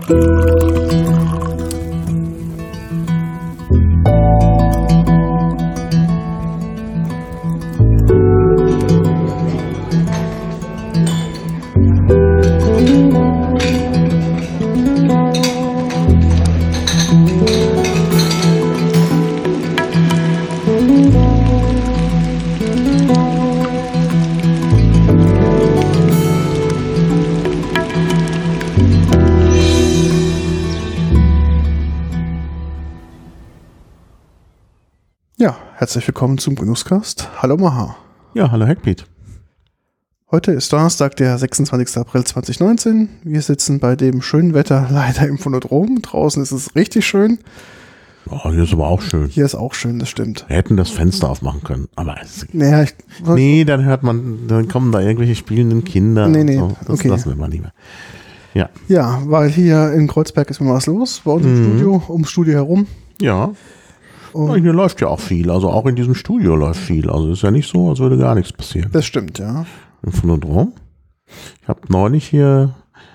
Herzlich willkommen zum Genusscast. Hallo Maha. Ja, hallo Hackbeat. Heute ist Donnerstag, der 26. April 2019. Wir sitzen bei dem schönen Wetter leider im Phonodrom. Draußen ist es richtig schön. Oh, hier ist aber auch schön. Hier ist auch schön, das stimmt. Wir hätten das Fenster aufmachen können, aber naja, dann hört man, dann kommen da irgendwelche spielenden Kinder. Nee, so. Das okay. lassen wir mal lieber. Ja. Ja, weil hier in Kreuzberg ist immer was los, bei uns im Studio, ums Studio herum. Ja. Hier läuft ja auch viel, also auch in diesem Studio läuft viel. Also ist ja nicht so, als würde gar nichts passieren. Das stimmt, ja. Im Phonodrom. Ich habe neulich hier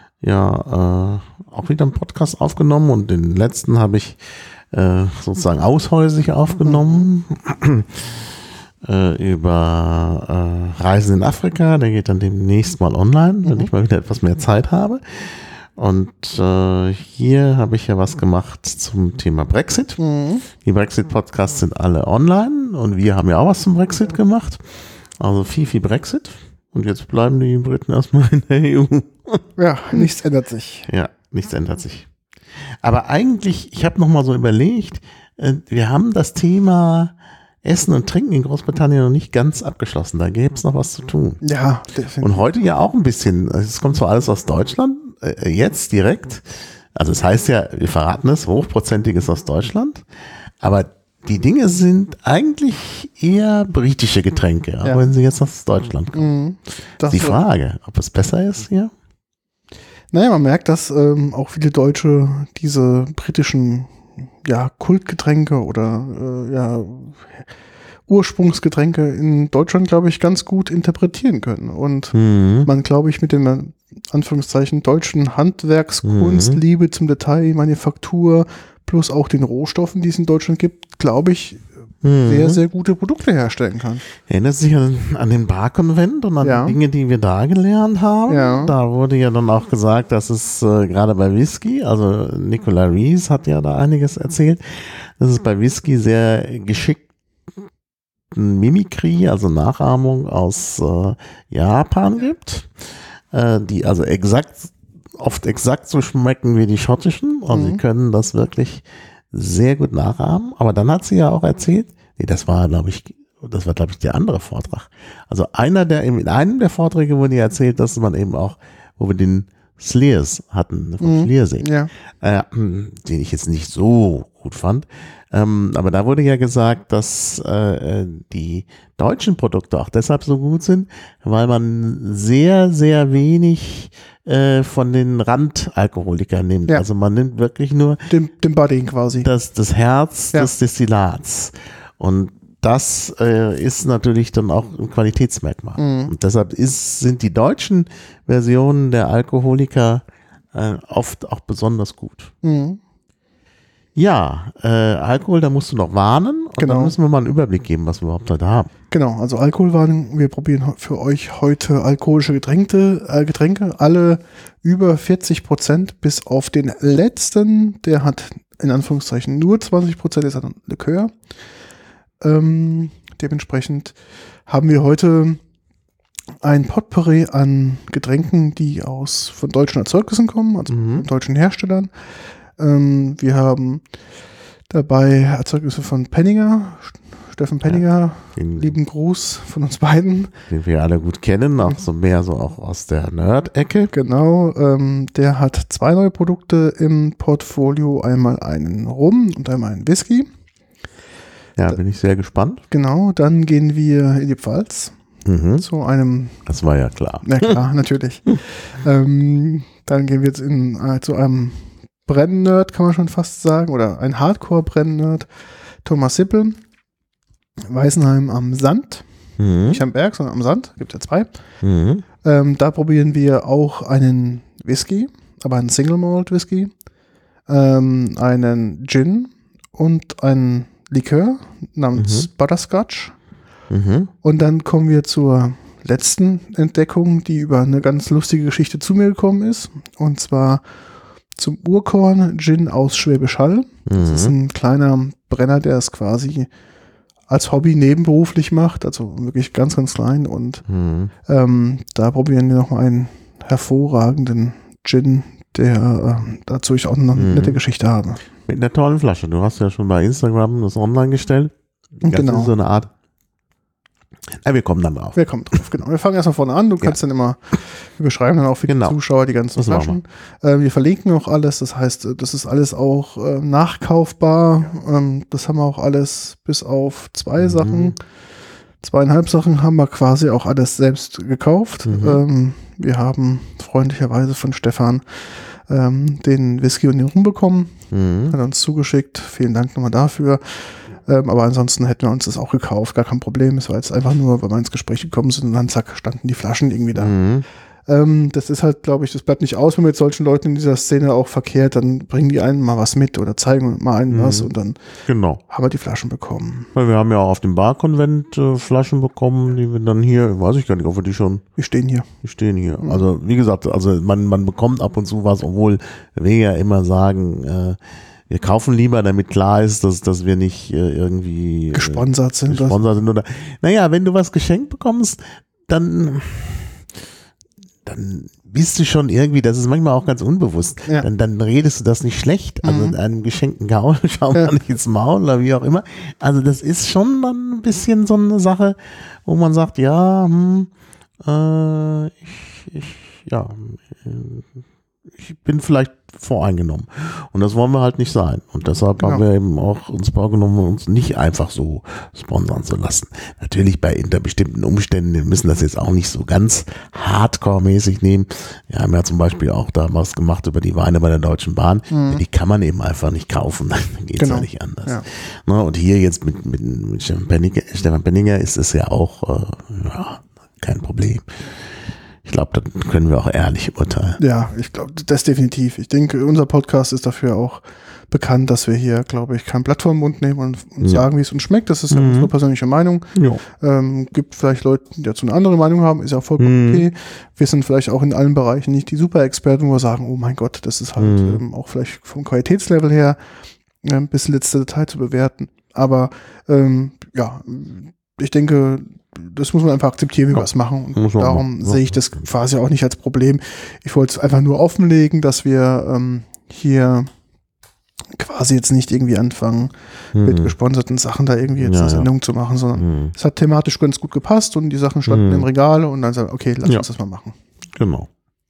auch wieder einen Podcast aufgenommen und den letzten habe ich sozusagen aushäusig aufgenommen über Reisen in Afrika. Der geht dann demnächst mal online, wenn ich mal wieder etwas mehr Zeit habe. Und hier habe ich ja was gemacht zum Thema Brexit. Die Brexit-Podcasts sind alle online und wir haben ja auch was zum Brexit gemacht. Also viel Brexit. Und jetzt bleiben die Briten erstmal in der EU. Ja, nichts ändert sich. Ja, nichts ändert sich. Aber eigentlich, ich habe nochmal so überlegt, wir haben das Thema Essen und Trinken in Großbritannien noch nicht ganz abgeschlossen. Da gäbe es noch was zu tun. Ja, definitiv. Und heute ja auch ein bisschen. Es kommt zwar alles aus Deutschland, jetzt direkt. Also es heißt ja, wir verraten es, hochprozentiges aus Deutschland. Aber die Dinge sind eigentlich eher britische Getränke, auch wenn sie jetzt aus Deutschland kommen. Die Frage, ob es besser ist hier? Naja, man merkt, dass auch viele Deutsche diese britischen Kultgetränke oder Ursprungsgetränke in Deutschland, glaube ich, ganz gut interpretieren können. Und man, glaube ich, mit den Anführungszeichen deutschen Handwerkskunst, Liebe zum Detail, Manufaktur, plus auch den Rohstoffen, die es in Deutschland gibt, glaube ich, sehr, sehr gute Produkte herstellen kann. Erinnert sich an den Bar-Konvent und an die Dinge, die wir da gelernt haben. Ja. Da wurde ja dann auch gesagt, dass es gerade bei Whisky, also Nicola Rees hat ja da einiges erzählt, dass es bei Whisky sehr geschickt Mimikry, also Nachahmung aus Japan gibt, die also oft exakt so schmecken wie die schottischen. Also sie können das wirklich sehr gut nachahmen. Aber dann hat sie ja auch erzählt, das war, glaube ich, der andere Vortrag. Also in einem der Vorträge wurde ja erzählt, dass man eben auch, wo wir den Slears hatten, von Schliersee, den ich jetzt nicht so gut fand. Aber da wurde ja gesagt, dass die deutschen Produkte auch deshalb so gut sind, weil man sehr, sehr wenig von den Randalkoholikern nimmt. Ja. Also man nimmt wirklich nur dem Budding quasi. Das Herz des Destillats. Und das ist natürlich dann auch ein Qualitätsmerkmal. Und deshalb sind die deutschen Versionen der Alkoholiker oft auch besonders gut. Ja, Alkohol, da musst du noch warnen und dann müssen wir mal einen Überblick geben, was wir überhaupt heute haben. Genau, also Alkoholwarnung, wir probieren für euch heute alkoholische Getränke, alle über 40%, bis auf den letzten, der hat in Anführungszeichen nur 20%, ist ein Likör. Dementsprechend haben wir heute ein Potpourri an Getränken, die von deutschen Erzeugnissen kommen, also von deutschen Herstellern. Wir haben dabei Erzeugnisse von Penninger, Steffen Penninger, lieben Gruß von uns beiden. Den wir alle gut kennen, auch auch aus der Nerd-Ecke. Genau, der hat 2 neue Produkte im Portfolio, einmal einen Rum und einmal einen Whisky. Ja, bin ich sehr gespannt. Genau, dann gehen wir in die Pfalz zu einem... Das war ja klar. Na klar, natürlich. Dann gehen wir jetzt zu einem Brennnerd, kann man schon fast sagen, oder ein Hardcore-Brennnerd, Thomas Sippel, Weißenheim am Sand, nicht am Berg, sondern am Sand, gibt es ja 2. Da probieren wir auch einen Whisky, aber einen Single Malt Whisky, einen Gin und einen Likör namens Butterscotch. Und dann kommen wir zur letzten Entdeckung, die über eine ganz lustige Geschichte zu mir gekommen ist. Und zwar zum Urkorn Gin aus Schwäbisch Hall. Das ist ein kleiner Brenner, der es quasi als Hobby nebenberuflich macht. Also wirklich ganz, ganz klein. Und da probieren wir noch mal einen hervorragenden Gin, der dazu ich auch noch eine nette Geschichte habe. Mit einer tollen Flasche. Du hast ja schon bei Instagram das online gestellt. Das ist so eine Art. Wir kommen dann drauf. Genau. Wir fangen erstmal vorne an. Du kannst dann immer, wir beschreiben dann auch für die Zuschauer die ganzen Flaschen. Wir verlinken auch alles. Das heißt, das ist alles auch nachkaufbar. Das haben wir auch alles bis auf 2 Sachen. 2,5 Sachen haben wir quasi auch alles selbst gekauft. Wir haben freundlicherweise von Stefan den Whisky und den Rum bekommen. Hat er uns zugeschickt. Vielen Dank nochmal dafür. Aber ansonsten hätten wir uns das auch gekauft, gar kein Problem. Es war jetzt einfach nur, weil wir ins Gespräch gekommen sind und dann zack, standen die Flaschen irgendwie da. Das ist halt, glaube ich, das bleibt nicht aus, wenn man mit solchen Leuten in dieser Szene auch verkehrt, dann bringen die einen mal was mit oder zeigen mal einen was und dann haben wir die Flaschen bekommen. Weil wir haben ja auch auf dem Barkonvent Flaschen bekommen, die wir dann hier, weiß ich gar nicht, ob wir die schon. Die stehen hier. Also wie gesagt, also man bekommt ab und zu was, obwohl wir ja immer sagen, wir kaufen lieber, damit klar ist, dass wir nicht irgendwie gesponsert sind. Oder, naja, wenn du was geschenkt bekommst, dann bist du schon irgendwie, das ist manchmal auch ganz unbewusst, dann redest du das nicht schlecht, also einem geschenkten Gaul schauen wir nicht ins Maul oder wie auch immer. Also das ist schon dann ein bisschen so eine Sache, wo man sagt, ich bin vielleicht voreingenommen. Und das wollen wir halt nicht sein. Und deshalb haben wir eben auch uns vorgenommen, uns nicht einfach so sponsern zu lassen. Natürlich unter bestimmten Umständen, wir müssen das jetzt auch nicht so ganz hardcore-mäßig nehmen. Wir haben ja zum Beispiel auch da was gemacht über die Weine bei der Deutschen Bahn. Die kann man eben einfach nicht kaufen. Dann geht es ja nicht anders. Ja. Na, und hier jetzt mit Stefan Penninger ist es ja auch kein Problem. Ich glaube, da können wir auch ehrlich urteilen. Ja, ich glaube, das definitiv. Ich denke, unser Podcast ist dafür auch bekannt, dass wir hier, glaube ich, kein Blatt vor den Mund nehmen und sagen, wie es uns schmeckt. Das ist ja unsere persönliche Meinung. Gibt vielleicht Leute, die dazu eine andere Meinung haben, ist ja vollkommen okay. Wir sind vielleicht auch in allen Bereichen nicht die Super-Experten, wo wir sagen, oh mein Gott, das ist halt auch vielleicht vom Qualitätslevel her bis letzte Detail zu bewerten. Aber ich denke, das muss man einfach akzeptieren, wie wir es machen. Und darum sehe ich das quasi auch nicht als Problem. Ich wollte es einfach nur offenlegen, dass wir hier quasi jetzt nicht irgendwie anfangen, mit gesponserten Sachen da irgendwie jetzt eine Sendung zu machen, sondern es hat thematisch ganz gut gepasst und die Sachen standen im Regal und dann sagen, okay, lass uns das mal machen. Genau.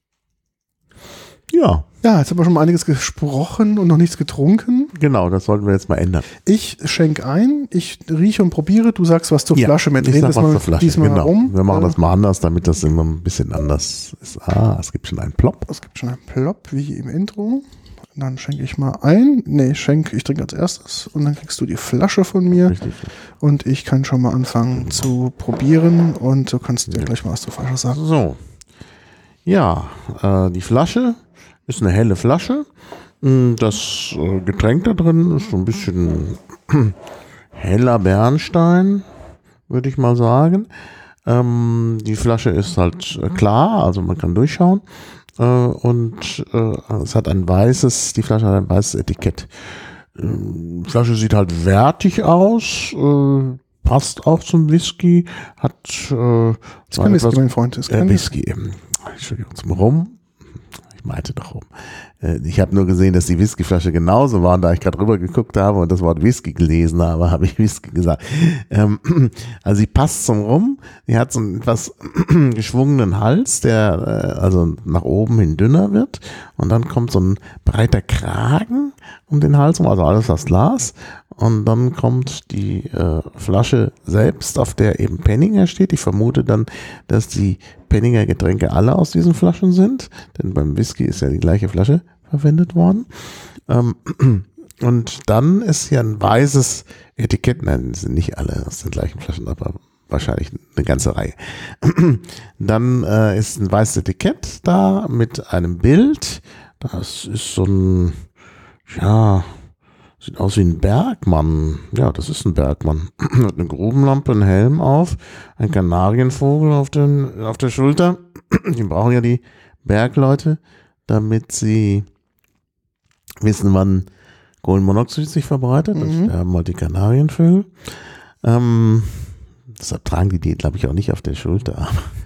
Ja. Ja, jetzt haben wir schon mal einiges gesprochen und noch nichts getrunken. Genau, das sollten wir jetzt mal ändern. Ich schenke ein, ich rieche und probiere, du sagst was zur Flasche. Ich sag was zur Flasche, diesmal genau. herum. Wir machen das mal anders, damit das immer ein bisschen anders ist. Es gibt schon einen Plop. Es gibt schon einen Plop, wie im Intro. Dann schenke ich mal ein. Ich trinke als erstes und dann kriegst du die Flasche von mir. Richtig. Und ich kann schon mal anfangen zu probieren und du kannst dir gleich mal was zur Flasche sagen. So. Ja, die Flasche ist eine helle Flasche. Das Getränk da drin ist so ein bisschen heller Bernstein, würde ich mal sagen. Die Flasche ist halt klar, also man kann durchschauen. Und es hat die Flasche hat ein weißes Etikett. Die Flasche sieht halt wertig aus, passt auch zum Whisky, hat ist kein Whisky, mein Freund. Ist kein Whisky. Entschuldigung, zum Rum. Ich meinte doch Rum. Ich habe nur gesehen, dass die Whiskyflasche genauso war und da ich gerade rüber geguckt habe und das Wort Whisky gelesen habe, habe ich Whisky gesagt. Also sie passt zum Rum. Sie hat so einen etwas geschwungenen Hals, der also nach oben hin dünner wird und dann kommt so ein breiter Kragen um den Hals rum, also alles aus Glas. Und dann kommt die Flasche selbst, auf der eben Penninger steht. Ich vermute dann, dass die Penninger Getränke alle aus diesen Flaschen sind, denn beim Whisky ist ja die gleiche Flasche verwendet worden. Und dann ist hier ein weißes Etikett, nein, sind nicht alle aus den gleichen Flaschen, aber wahrscheinlich eine ganze Reihe. Dann ist ein weißes Etikett da mit einem Bild Das ist so ein, ja, sieht aus wie ein Bergmann. Ja, das ist ein Bergmann. Hat eine Grubenlampe, einen Helm auf, ein Kanarienvogel auf der Schulter. Die brauchen ja die Bergleute, damit sie wissen, wann Kohlenmonoxid sich verbreitet. Dann sterben halt die Kanarienvögel. Deshalb tragen die glaube ich, auch nicht auf der Schulter.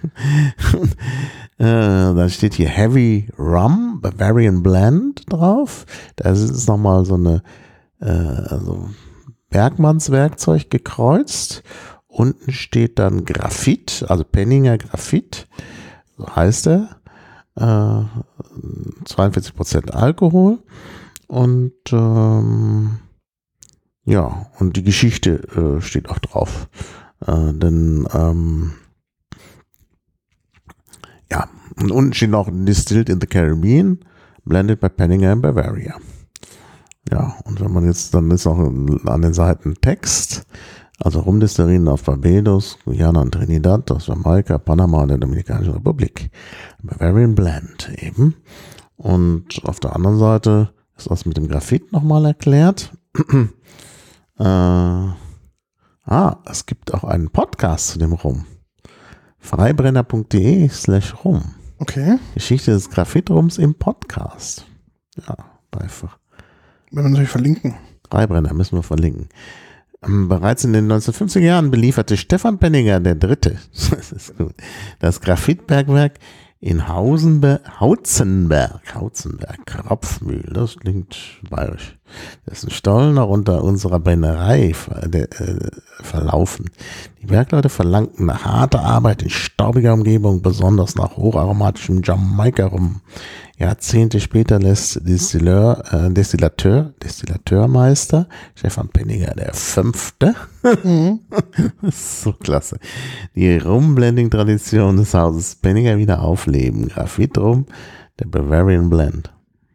Dann steht hier Heavy Rum, Bavarian Blend drauf. Da ist nochmal so eine Bergmannswerkzeug gekreuzt. Unten steht dann Graphit, also Penninger Graphit, so heißt er. 42% Alkohol. Und ja, und die Geschichte steht auch drauf. Denn ja, und unten steht noch Distilled in the Caribbean, blended by Penninger in Bavaria. Ja, und wenn man jetzt, dann ist noch an den Seiten Text, also Rumdestillerien auf Barbados, Guyana und Trinidad, aus Jamaika, Panama und der Dominikanischen Republik. Bavarian Blend eben. Und auf der anderen Seite ist das mit dem Graphit nochmal erklärt. Es gibt auch einen Podcast zu dem Rum. Freibrenner.de/Rum. Okay. Geschichte des Graphitrums im Podcast. Ja, einfach. Wenn wir natürlich verlinken. Freibrenner müssen wir verlinken. Bereits in den 1950er Jahren belieferte Stefan Penninger III. Das ist gut, das Graphitbergwerk in Hautzenberg, Kropfmühl, das klingt bayerisch. Dessen Stollen auch unter unserer Brennerei verlaufen. Die Bergleute verlangten nach harter Arbeit in staubiger Umgebung, besonders nach hocharomatischem Jamaika-Rum. Jahrzehnte später lässt Destillateurmeister Stefan Penninger V. Das ist so klasse. Die Rum-Blending-Tradition des Hauses Penninger wieder aufleben. Graphit-Rum, der Bavarian Blend.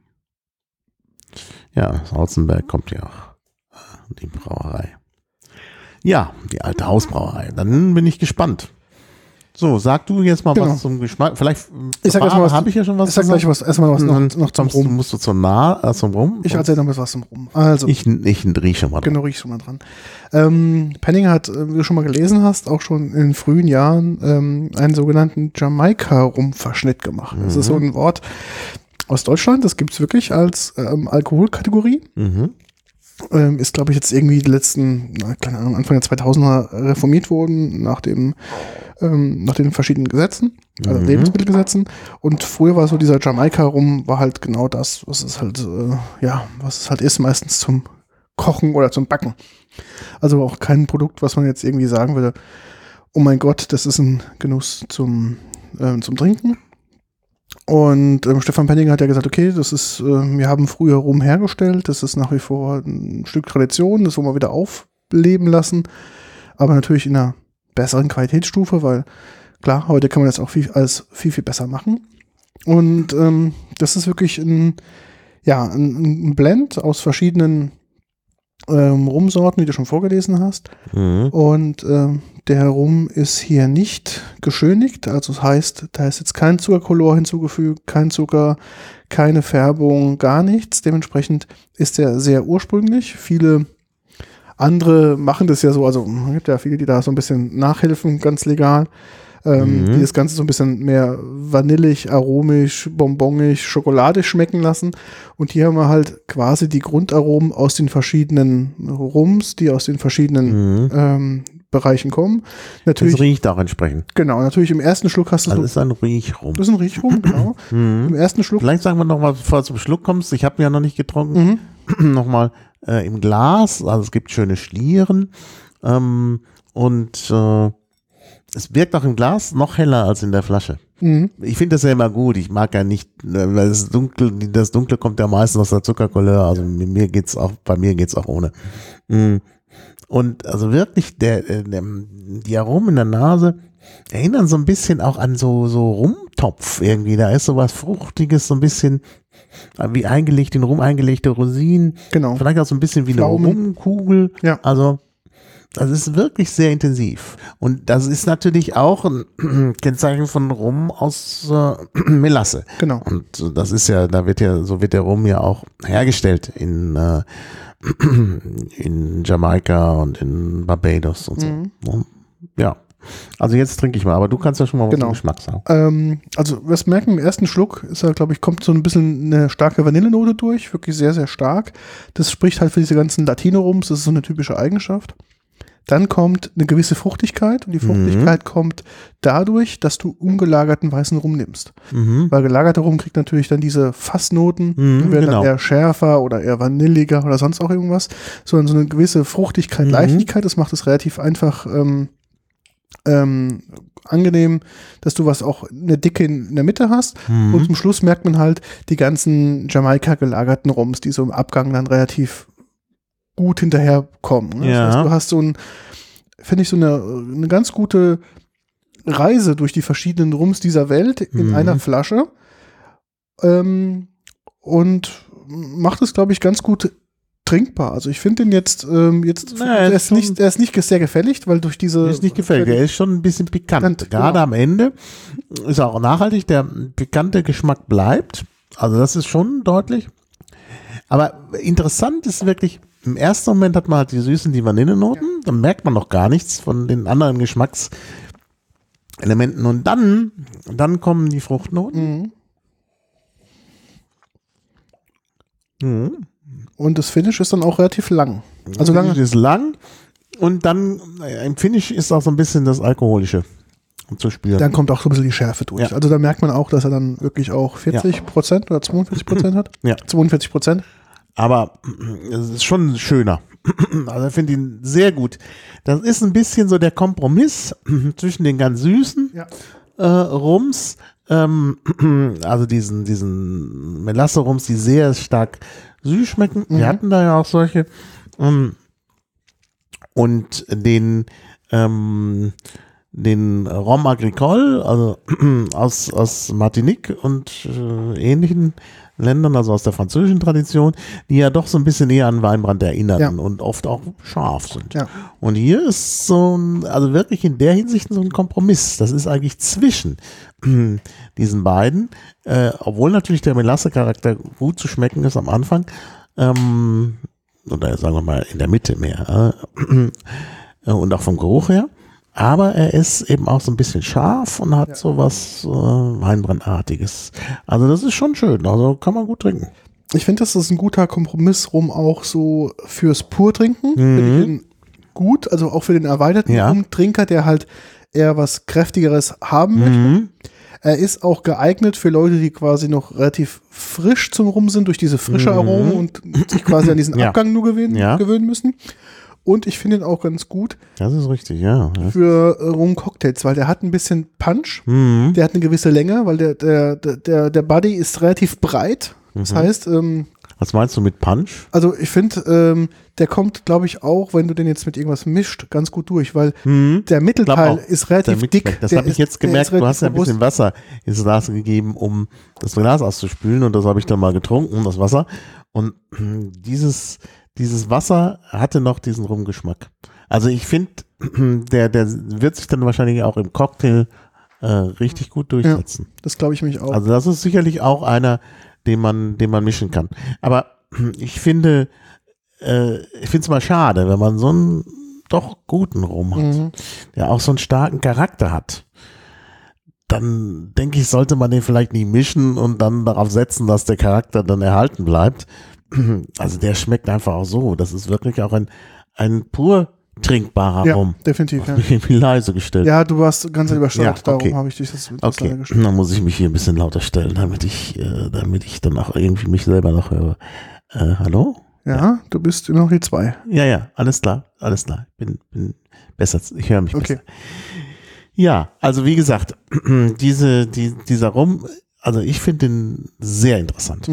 Ja, aus Hautzenberg kommt ja auch die Brauerei. Ja, die alte Hausbrauerei. Dann bin ich gespannt. So, sag du jetzt mal was zum Geschmack. Vielleicht habe ich ja schon was. Ich sag gleich was. Erstmal was noch zum Rum. Musst du zum Rum? Ich erzähle noch was zum Rum. Also, ich rieche schon mal dran. Genau, riech schon mal dran. Penninger hat, wie du schon mal gelesen hast, auch schon in den frühen Jahren einen sogenannten Jamaika-Rum-Verschnitt gemacht. Das ist so ein Wort aus Deutschland. Das gibt es wirklich als Alkoholkategorie. Ist, glaube ich, jetzt irgendwie die letzten, keine Ahnung, Anfang der 2000er reformiert worden nach den verschiedenen Gesetzen, also Lebensmittelgesetzen. Und früher war so dieser Jamaika-Rum war halt genau das, was es halt, ist, meistens zum Kochen oder zum Backen. Also auch kein Produkt, was man jetzt irgendwie sagen würde, oh mein Gott, das ist ein Genuss zum Trinken. Und Stefan Penninger hat ja gesagt, okay, das ist, wir haben früher Rum hergestellt, das ist nach wie vor ein Stück Tradition, das wollen wir wieder aufleben lassen, aber natürlich in einer besseren Qualitätsstufe, weil klar, heute kann man das auch viel besser machen. Und das ist wirklich ein Blend aus verschiedenen Rumsorten, wie du schon vorgelesen hast. Und der Rum ist hier nicht geschönigt, also das heißt, da ist jetzt kein Zuckerkolor hinzugefügt, kein Zucker, keine Färbung, gar nichts. Dementsprechend ist er sehr ursprünglich. Viele andere machen das ja so, also es gibt ja viele, die da so ein bisschen nachhelfen, ganz legal, die das Ganze so ein bisschen mehr vanillig, aromisch, bonbonisch, schokoladig schmecken lassen. Und hier haben wir halt quasi die Grundaromen aus den verschiedenen Rums, die aus den verschiedenen Bereichen kommen. Natürlich, das riecht auch entsprechend. Genau, natürlich im ersten Schluck hast du das ist ein Riechrum. Das ist ein Riechrum, genau. Im ersten Schluck. Vielleicht sagen wir nochmal, bevor du zum Schluck kommst, ich habe ja noch nicht getrunken, nochmal im Glas, also es gibt schöne Schlieren und es wirkt auch im Glas noch heller als in der Flasche. Ich finde das ja immer gut. Ich mag ja nicht, weil das Dunkle kommt ja meistens aus der Zuckercouleur. Also bei mir geht's auch ohne. Und also wirklich die Aromen in der Nase erinnern so ein bisschen auch an so Rumtopf irgendwie. Da ist so was Fruchtiges, so ein bisschen wie in Rum eingelegte Rosinen. Genau. Vielleicht auch so ein bisschen wie Pflaumen. Eine Rumkugel. Ja. Also Das ist wirklich sehr intensiv. Und das ist natürlich auch ein Kennzeichen von Rum aus Melasse. Genau. Und das ist ja, so wird der Rum ja auch hergestellt in Jamaika und in Barbados und so. Ja. Also jetzt trinke ich mal, aber du kannst ja schon mal was zum Geschmack sagen. Also was merken im ersten Schluck ist ja, glaube ich, kommt so ein bisschen eine starke Vanillenote durch, wirklich sehr, sehr stark. Das spricht halt für diese ganzen Latino-Rums, das ist so eine typische Eigenschaft. Dann kommt eine gewisse Fruchtigkeit und die Fruchtigkeit kommt dadurch, dass du ungelagerten weißen Rum nimmst. Weil gelagerter Rum kriegt natürlich dann diese Fassnoten, die werden dann eher schärfer oder eher vanilliger oder sonst auch irgendwas, sondern so eine gewisse Fruchtigkeit, Leichtigkeit, das macht es relativ einfach angenehm, dass du auch eine Dicke in der Mitte hast und zum Schluss merkt man halt die ganzen Jamaika gelagerten Rums, die so im Abgang dann relativ gut hinterherkommen. Ne? Ja. Das heißt, du hast finde ich, so eine ganz gute Reise durch die verschiedenen Rums dieser Welt in einer Flasche und macht es, glaube ich, ganz gut trinkbar. Also ich finde den jetzt, er ist nicht sehr gefällig, weil durch diese... Er ist nicht gefällig, er ist schon ein bisschen pikant. Gerade am Ende ist er auch nachhaltig, der pikante Geschmack bleibt. Also das ist schon deutlich. Aber interessant ist wirklich, im ersten Moment hat man halt die süßen, die Vanillenoten, dann merkt man noch gar nichts von den anderen Geschmackselementen und dann kommen die Fruchtnoten. Und das Finish ist dann auch relativ lang. Also das Finish ist lang und dann im Finish ist auch so ein bisschen das Alkoholische zu spüren. Dann kommt auch so ein bisschen die Schärfe durch. Ja. Also da merkt man auch, dass er dann wirklich auch 40% oder 42% hat. Ja. 42%. Aber es ist schon schöner. Also ich finde ihn sehr gut. Das ist ein bisschen so der Kompromiss zwischen den ganz süßen Rums, also diesen Melasse-Rums, die sehr stark süß schmecken. Wir hatten da ja auch solche. Und den Rhum Agricole, also aus Martinique und ähnlichen Ländern, also aus der französischen Tradition, die ja doch so ein bisschen eher an Weinbrand erinnern und oft auch scharf sind. Ja. Und hier ist also wirklich in der Hinsicht so ein Kompromiss. Das ist eigentlich zwischen diesen beiden, obwohl natürlich der Melasse-Charakter gut zu schmecken ist am Anfang, oder sagen wir mal in der Mitte mehr, und auch vom Geruch her. Aber er ist eben auch so ein bisschen scharf und hat so was Weinbrandartiges. Also das ist schon schön, also kann man gut trinken. Ich finde, das ist ein guter Kompromiss rum auch so fürs Purtrinken. Finde ich ihn gut, also auch für den erweiterten Rumtrinker, der halt eher was Kräftigeres haben möchte. Er ist auch geeignet für Leute, die quasi noch relativ frisch zum Rum sind, durch diese frische Aromen und sich quasi an diesen Abgang nur gewöhnen müssen. Und ich finde ihn auch ganz gut. Das ist richtig, ja. Für Rum-Cocktails, weil der hat ein bisschen Punch. Der hat eine gewisse Länge, weil der Body ist relativ breit. Das heißt, was meinst du mit Punch? Also ich finde, der kommt, glaube ich, auch, wenn du den jetzt mit irgendwas mischt, ganz gut durch, weil der Mittelteil ist relativ dick. Das habe ich jetzt gemerkt, du hast ja ein bisschen Wasser ins Glas gegeben, um das Glas auszuspülen und das habe ich dann mal getrunken, das Wasser. Und dieses Wasser hatte noch diesen Rumgeschmack. Also ich finde, der wird sich dann wahrscheinlich auch im Cocktail richtig gut durchsetzen. Ja, das glaube ich mich auch. Also das ist sicherlich auch einer, den man mischen kann. Aber ich finde es mal schade, wenn man so einen doch guten Rum hat, der auch so einen starken Charakter hat. Dann denke ich, sollte man den vielleicht nicht mischen und dann darauf setzen, dass der Charakter dann erhalten bleibt. Also der schmeckt einfach auch so. Das ist wirklich auch ein pur trinkbarer Rum. Definitiv. Ja. Ich bin irgendwie leise gestellt. Ja, du warst ganz übersteuert, darum habe ich dich das gestellt. Dann muss ich mich hier ein bisschen lauter stellen, damit ich dann auch irgendwie mich selber noch höre. Hallo? Ja, du bist noch die 2. Ja, alles klar. Bin besser, ich höre mich besser. Ja, also wie gesagt, dieser Rum, also ich finde den sehr interessant.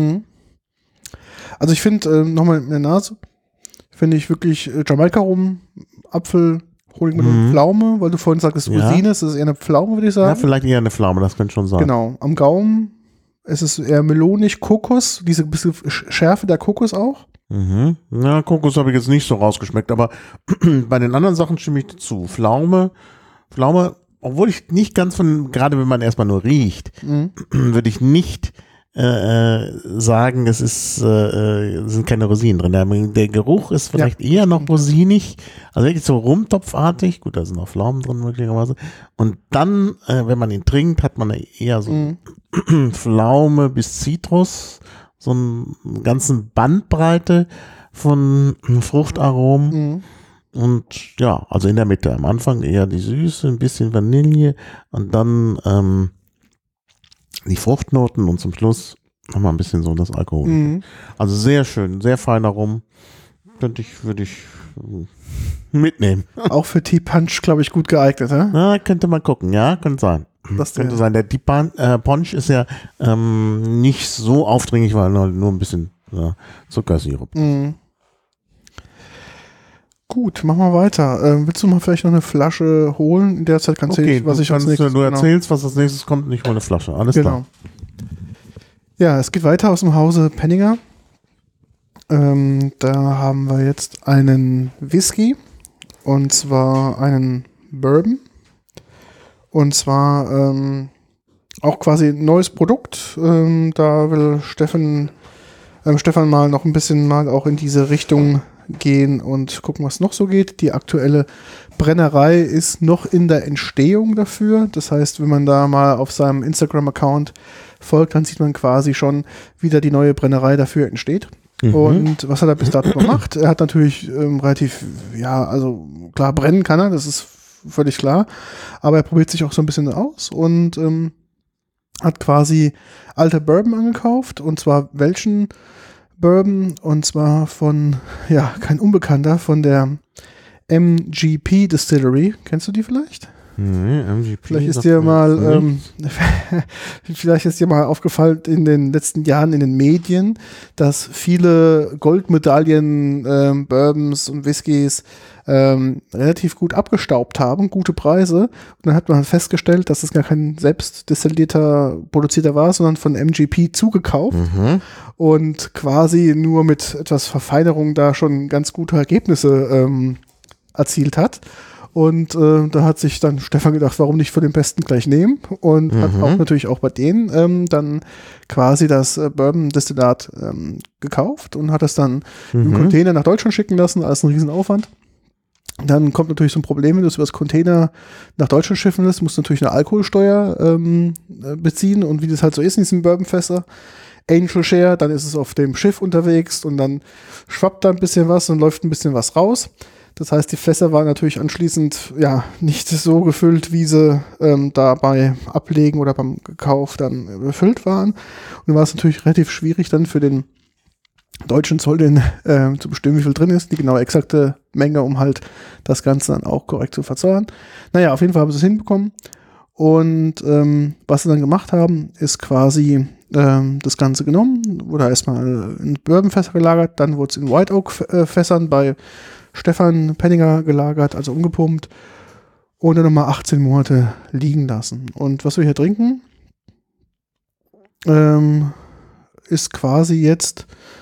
Also ich finde, nochmal in der Nase, finde ich wirklich Jamaika-Rum, Apfel, Honigmelone, Pflaume, weil du vorhin sagtest, Rosine, ist eher eine Pflaume, würde ich sagen. Ja, vielleicht eher eine Pflaume, das könnte schon sein. Genau, am Gaumen ist es eher melonig, Kokos, diese bisschen Schärfe der Kokos auch. Mhm. Na, Kokos habe ich jetzt nicht so rausgeschmeckt, aber bei den anderen Sachen stimme ich dazu. Pflaume, obwohl ich nicht ganz gerade wenn man erstmal nur riecht, würde ich nicht sagen, es sind keine Rosinen drin. Der Geruch ist vielleicht eher noch rosinig, also wirklich so rumtopfartig. Gut, da sind auch Pflaumen drin möglicherweise. Und dann, wenn man ihn trinkt, hat man eher so Pflaume bis Zitrus, so eine ganzen Bandbreite von Fruchtaromen. Und ja, also in der Mitte. Am Anfang eher die Süße, ein bisschen Vanille und dann die Fruchtnoten und zum Schluss nochmal ein bisschen so das Alkohol. Also sehr schön, sehr feiner Rum. Würde ich mitnehmen. Auch für Tea Punch, glaube ich, gut geeignet, ne? Na, könnte man gucken, ja, könnte sein. Das könnte sein. Der Tea Punch ist ja nicht so aufdringlich, weil nur ein bisschen Zuckersirup. Gut, machen wir weiter. Willst du mal vielleicht noch eine Flasche holen? In der Zeit kannst du was ich als nächstes. Du erzählst, was als nächstes kommt und ich hole eine Flasche. Alles klar. Ja, es geht weiter aus dem Hause Penninger. Da haben wir jetzt einen Whisky und zwar einen Bourbon. Und zwar auch quasi ein neues Produkt. Da will Stefan mal noch ein bisschen mal auch in diese Richtung gehen und gucken, was noch so geht. Die aktuelle Brennerei ist noch in der Entstehung dafür. Das heißt, wenn man da mal auf seinem Instagram-Account folgt, dann sieht man quasi schon, wie da die neue Brennerei dafür entsteht. Und was hat er bis dato gemacht? Er hat natürlich relativ, also klar, brennen kann er, das ist völlig klar. Aber er probiert sich auch so ein bisschen aus und hat quasi alte Bourbon angekauft. Und zwar welchen Bourbon? Und zwar von, kein Unbekannter, von der MGP Distillery. Kennst du die vielleicht? Nee, MGP. Vielleicht ist dir mal aufgefallen in den letzten Jahren in den Medien, dass viele Goldmedaillen, Bourbons und Whiskys relativ gut abgestaubt haben, gute Preise. Und dann hat man festgestellt, dass es gar kein selbst destillierter, produzierter war, sondern von MGP zugekauft und quasi nur mit etwas Verfeinerung da schon ganz gute Ergebnisse erzielt hat. Und da hat sich dann Stefan gedacht, warum nicht für den Besten gleich nehmen? Und hat auch natürlich auch bei denen dann quasi das Bourbon-Destillat gekauft und hat es dann im Container nach Deutschland schicken lassen, als ein Riesenaufwand. Dann kommt natürlich so ein Problem, wenn du es über das Container nach Deutschland schiffen lässt, musst du natürlich eine Alkoholsteuer beziehen. Und wie das halt so ist in diesen Bourbonfässer, Angel Share, dann ist es auf dem Schiff unterwegs und dann schwappt da ein bisschen was und läuft ein bisschen was raus. Das heißt, die Fässer waren natürlich anschließend nicht so gefüllt, wie sie bei Ablegen oder beim Kauf dann befüllt waren. Und dann war es natürlich relativ schwierig dann für den deutschen Zoll zu bestimmen, wie viel drin ist, die genaue exakte Menge, um halt das Ganze dann auch korrekt zu verzollen. Naja, auf jeden Fall haben sie es hinbekommen. Und was sie dann gemacht haben, ist quasi das Ganze genommen, wurde erstmal in Bourbonfässer gelagert, dann wurde es in White Oak Fässern bei Stefan Penninger gelagert, also umgepumpt und dann nochmal 18 Monate liegen lassen. Und was wir hier trinken, ist quasi jetzt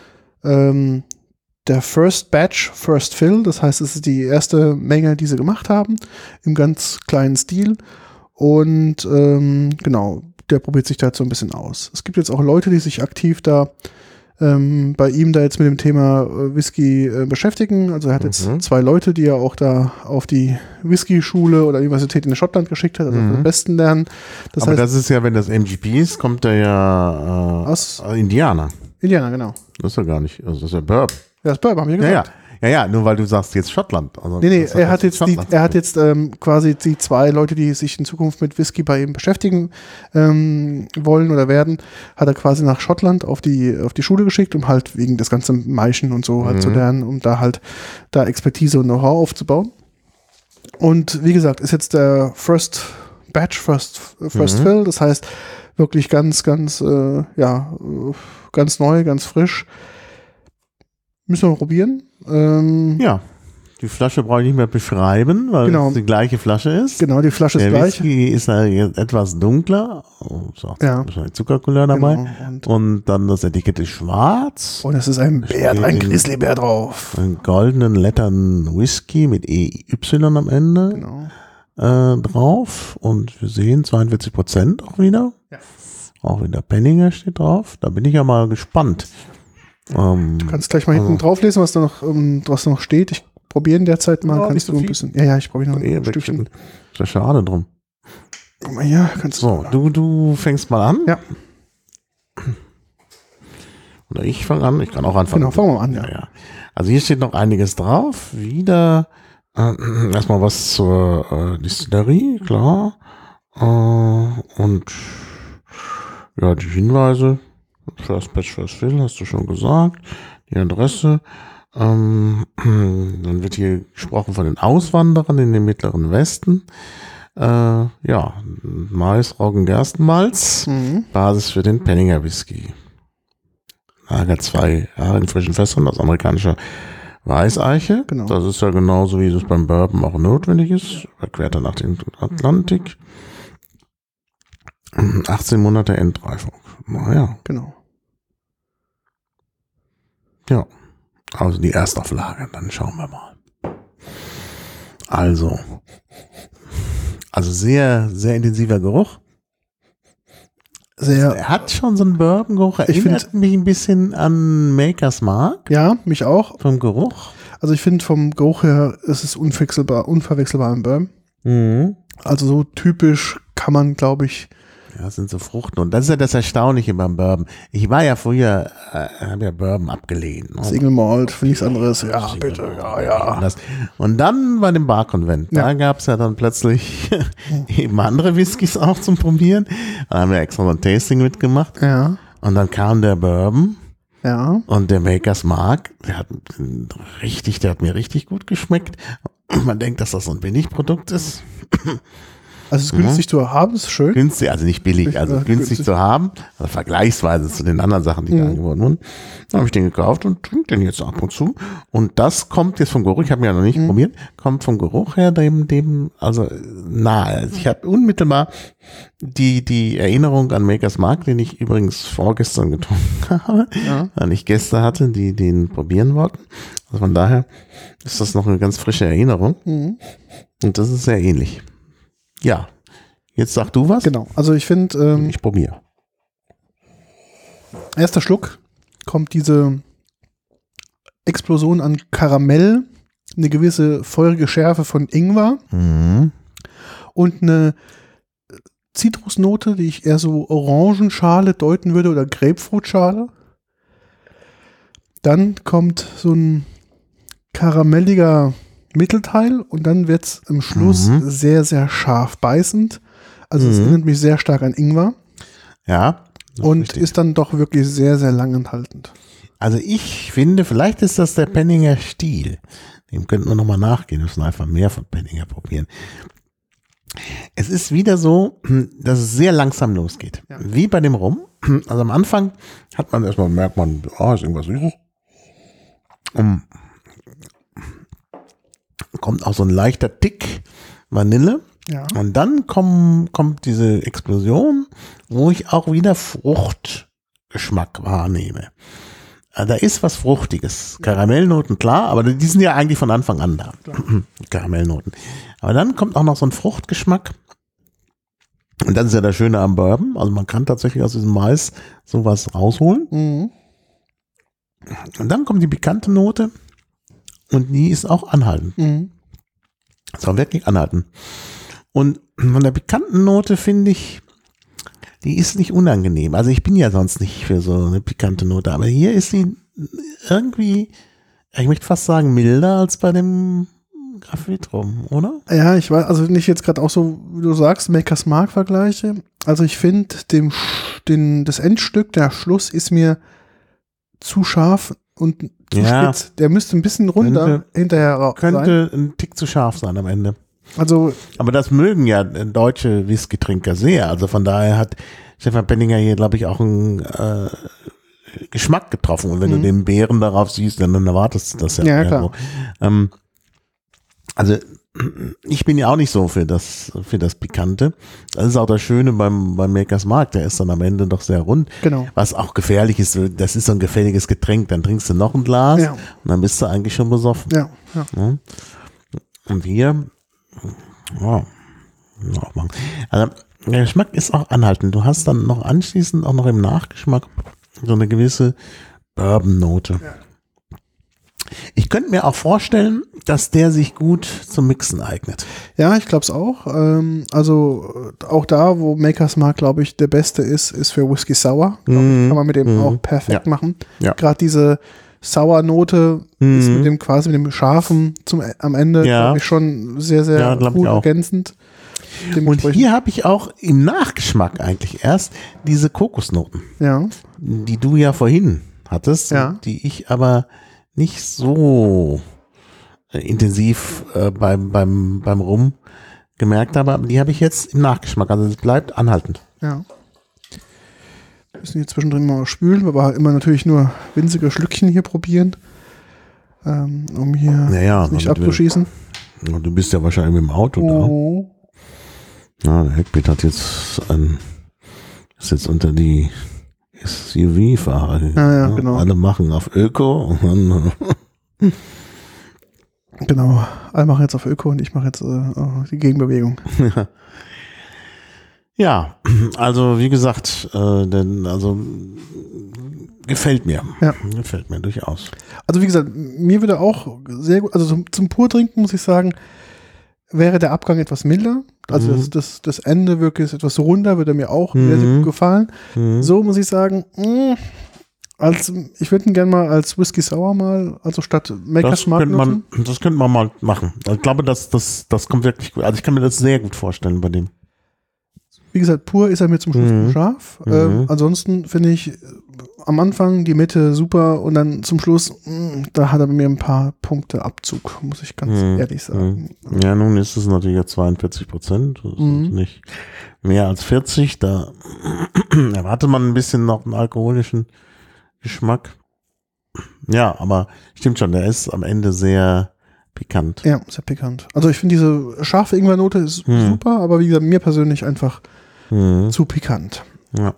der First Batch, First Fill, das heißt, es ist die erste Menge, die sie gemacht haben, im ganz kleinen Stil. Und genau, der probiert sich da jetzt so ein bisschen aus. Es gibt jetzt auch Leute, die sich aktiv da bei ihm da jetzt mit dem Thema Whisky beschäftigen. Also er hat jetzt 2 Leute, die er auch da auf die Whisky-Schule oder Universität in Schottland geschickt hat, also am besten lernen. Das heißt, das ist ja, wenn das MGP ist, kommt der ja aus Indiana. Indiana, genau. Das ist ja gar nicht, also das ist ja Bourbon. Ja, das Bourbon, haben wir gesagt. Ja, nur weil du sagst jetzt Schottland. Also nee, er hat jetzt quasi die 2 Leute, die sich in Zukunft mit Whisky bei ihm beschäftigen wollen oder werden, hat er quasi nach Schottland auf die Schule geschickt, um halt wegen das ganze Maischen und so halt zu lernen, um da halt Expertise und Know-how aufzubauen. Und wie gesagt, ist jetzt der First Batch, First Fill, das heißt wirklich ganz, ganz, ganz neu, ganz frisch. Müssen wir mal probieren. Ja, Die Flasche brauche ich nicht mehr beschreiben, weil es die gleiche Flasche ist. Genau, die Flasche ist gleich. Der Whisky ist jetzt etwas dunkler. Oh, so, wahrscheinlich Zuckercouleur dabei. Genau. Und dann das Etikett ist schwarz. Und es ist ein Bär, ein Grizzlybär drauf. Einen goldenen Lettern Whisky mit EY am Ende drauf. Und wir sehen 42% auch wieder. Ja. Auch wieder Penninger steht drauf. Da bin ich ja mal gespannt. Du kannst gleich mal hinten drauf lesen, was da noch steht. Ich probiere in der Zeit mal. Kannst du ein bisschen. Ja, ich probiere noch ein Stückchen. Ist ja schade drum. Ja, kannst du. So, du fängst mal an. Ja. Oder ich fange an. Ich kann auch anfangen. Genau, fangen wir mal an. Ja. Also hier steht noch einiges drauf. Wieder erstmal was zur Distillerie, klar. Und ja, die Hinweise. First Batch, First Fill, hast du schon gesagt. Die Adresse. Dann wird hier gesprochen von den Auswanderern in den Mittleren Westen. Mais, Roggen, Gerstenmalz. Basis für den Penninger Whisky. Lager 2 Jahre in frischen Fässern aus amerikanischer Weißeiche. Genau. Das ist ja genauso, wie es beim Bourbon auch notwendig ist. Überquert er nach dem Atlantik. 18 Monate Endreifung. Naja. Genau. Ja, also die Erstauflage, dann schauen wir mal. Also sehr, sehr intensiver Geruch. Er hat schon so einen Bourbon-Geruch, erinnert mich ein bisschen an Maker's Mark. Ja, mich auch. Vom Geruch. Also ich finde vom Geruch her, ist es unverwechselbar im Bourbon. Mhm. Also so typisch kann man, glaube ich. Ja, das sind so Fruchten. Und das ist ja das Erstaunliche beim Bourbon. Ich war ja früher, habe ja Bourbon abgelehnt. Ne? Single Malt, für nichts anderes. Ja, bitte, ja. Und dann bei dem Barkonvent, da gab es ja dann plötzlich eben andere Whiskys auch zum Probieren. Da haben wir extra so ein Tasting mitgemacht. Ja. Und dann kam der Bourbon. Ja. Und der Maker's Mark, der hat mir richtig gut geschmeckt. Man denkt, dass das so ein Billigprodukt ist. Also es ist günstig zu haben, ist schön. Günstig, also nicht billig, also günstig zu haben, also vergleichsweise zu den anderen Sachen, die da angeboten wurden. Dann habe ich den gekauft und trinke den jetzt ab und zu. Und das kommt jetzt vom Geruch, ich habe ihn ja noch nicht probiert, kommt vom Geruch her dem also nahe. Also ich habe unmittelbar die Erinnerung an Maker's Mark, den ich übrigens vorgestern getrunken habe, weil ich Gäste hatte, die den probieren wollten. Also von daher ist das noch eine ganz frische Erinnerung. Und das ist sehr ähnlich. Ja, jetzt sag du was. Genau, also ich finde... ich probiere. Erster Schluck kommt diese Explosion an Karamell, eine gewisse feurige Schärfe von Ingwer und eine Zitrusnote, die ich eher so Orangenschale deuten würde oder Grapefruitschale. Dann kommt so ein karamelliger Mittelteil und dann wird es am Schluss sehr, sehr scharf beißend. Also es erinnert mich sehr stark an Ingwer. Ja. Und ist dann doch wirklich sehr, sehr lang enthaltend. Also ich finde, vielleicht ist das der Penninger Stil. Dem könnten wir nochmal nachgehen, müssen einfach mehr von Penninger probieren. Es ist wieder so, dass es sehr langsam losgeht. Ja. Wie bei dem Rum. Also am Anfang merkt man, ist irgendwas Süßes. Kommt auch so ein leichter Tick Vanille. Ja. Und dann kommt diese Explosion, wo ich auch wieder Fruchtgeschmack wahrnehme. Also da ist was Fruchtiges. Karamellnoten, klar, aber die sind ja eigentlich von Anfang an da. Karamellnoten. Aber dann kommt auch noch so ein Fruchtgeschmack. Und das ist ja das Schöne am Bourbon. Also man kann tatsächlich aus diesem Mais sowas rausholen. Und dann kommt die pikante Note. Und die ist auch anhaltend. Das war wirklich anhaltend. Und von der pikanten Note finde ich, die ist nicht unangenehm. Also ich bin ja sonst nicht für so eine pikante Note, aber hier ist sie irgendwie, ich möchte fast sagen, milder als bei dem Graphitrum, oder? Ja, ich weiß, also nicht jetzt gerade auch so, wie du sagst, Maker's Mark vergleiche. Also ich finde, das Endstück, der Schluss ist mir zu scharf und zu spitz. Der müsste ein bisschen runter hinterher könnte sein. Ein Tick zu scharf sein am Ende. Also, aber das mögen ja deutsche Whisky-Trinker sehr. Also von daher hat Stefan Penninger hier, glaube ich, auch einen Geschmack getroffen. Und wenn du den Beeren darauf siehst, dann erwartest du das ja. Ja, klar. Also ich bin ja auch nicht so für das Pikante. Das ist auch das Schöne beim Makers Mark, der ist dann am Ende doch sehr rund. Genau. Was auch gefährlich ist, das ist so ein gefälliges Getränk, dann trinkst du noch ein Glas und dann bist du eigentlich schon besoffen. Ja. Und hier, also der Geschmack ist auch anhaltend. Du hast dann noch anschließend auch noch im Nachgeschmack so eine gewisse Bourbon-Note. Ja. Ich könnte mir auch vorstellen, dass der sich gut zum Mixen eignet. Ja, ich glaube es auch. Also auch da, wo Makers Mark, glaube ich, der beste ist für Whisky Sour. Kann man mit dem auch perfekt machen. Ja. Gerade diese Sour-Note ist mit dem Scharfen am Ende, glaube ich, schon sehr, sehr gut ergänzend. Und hier habe ich auch im Nachgeschmack eigentlich erst diese Kokosnoten, die du ja vorhin hattest, die ich aber nicht so intensiv beim Rum gemerkt habe, aber die habe ich jetzt im Nachgeschmack, also es bleibt anhaltend. Ja. Wir müssen hier zwischendrin mal spülen, aber immer natürlich nur winzige Schlückchen hier probieren, um hier nicht abzuschießen. Du bist ja wahrscheinlich mit dem Auto da. Ja, der Heckbit hat jetzt ist jetzt unter die SUV-Fahrer. Ja, genau. Alle machen auf Öko. Und dann genau, alle machen jetzt auf Öko und ich mache jetzt die Gegenbewegung. Ja, also wie gesagt, gefällt mir. Ja. Gefällt mir durchaus. Also wie gesagt, mir würde auch sehr gut, also zum Purtrinken muss ich sagen, wäre der Abgang etwas milder. Also das Ende wirklich etwas runder, würde mir auch sehr, sehr gut gefallen. So muss ich sagen, ich würde ihn gerne mal als Whisky Sour also statt Makers Mark nutzen. Das könnte man mal machen. Ich glaube, das kommt wirklich gut. Also ich kann mir das sehr gut vorstellen bei dem. Wie gesagt, pur ist er mir zum Schluss scharf. Ansonsten finde ich am Anfang die Mitte super und dann zum Schluss, da hat er bei mir ein paar Punkte Abzug, muss ich ganz ehrlich sagen. Ja, nun ist es natürlich jetzt 42%, das ist nicht mehr als 40, da erwartet man ein bisschen noch einen alkoholischen Geschmack. Ja, aber stimmt schon, der ist am Ende sehr pikant. Ja, sehr pikant. Also ich finde diese scharfe Ingwernote ist super, aber wie gesagt, mir persönlich einfach zu pikant. Ja.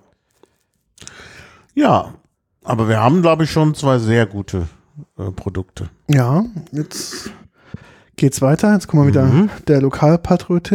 Ja, aber wir haben, glaube ich, schon zwei sehr gute Produkte. Ja, jetzt geht's weiter. Jetzt kommen wir wieder der Lokalpatriot.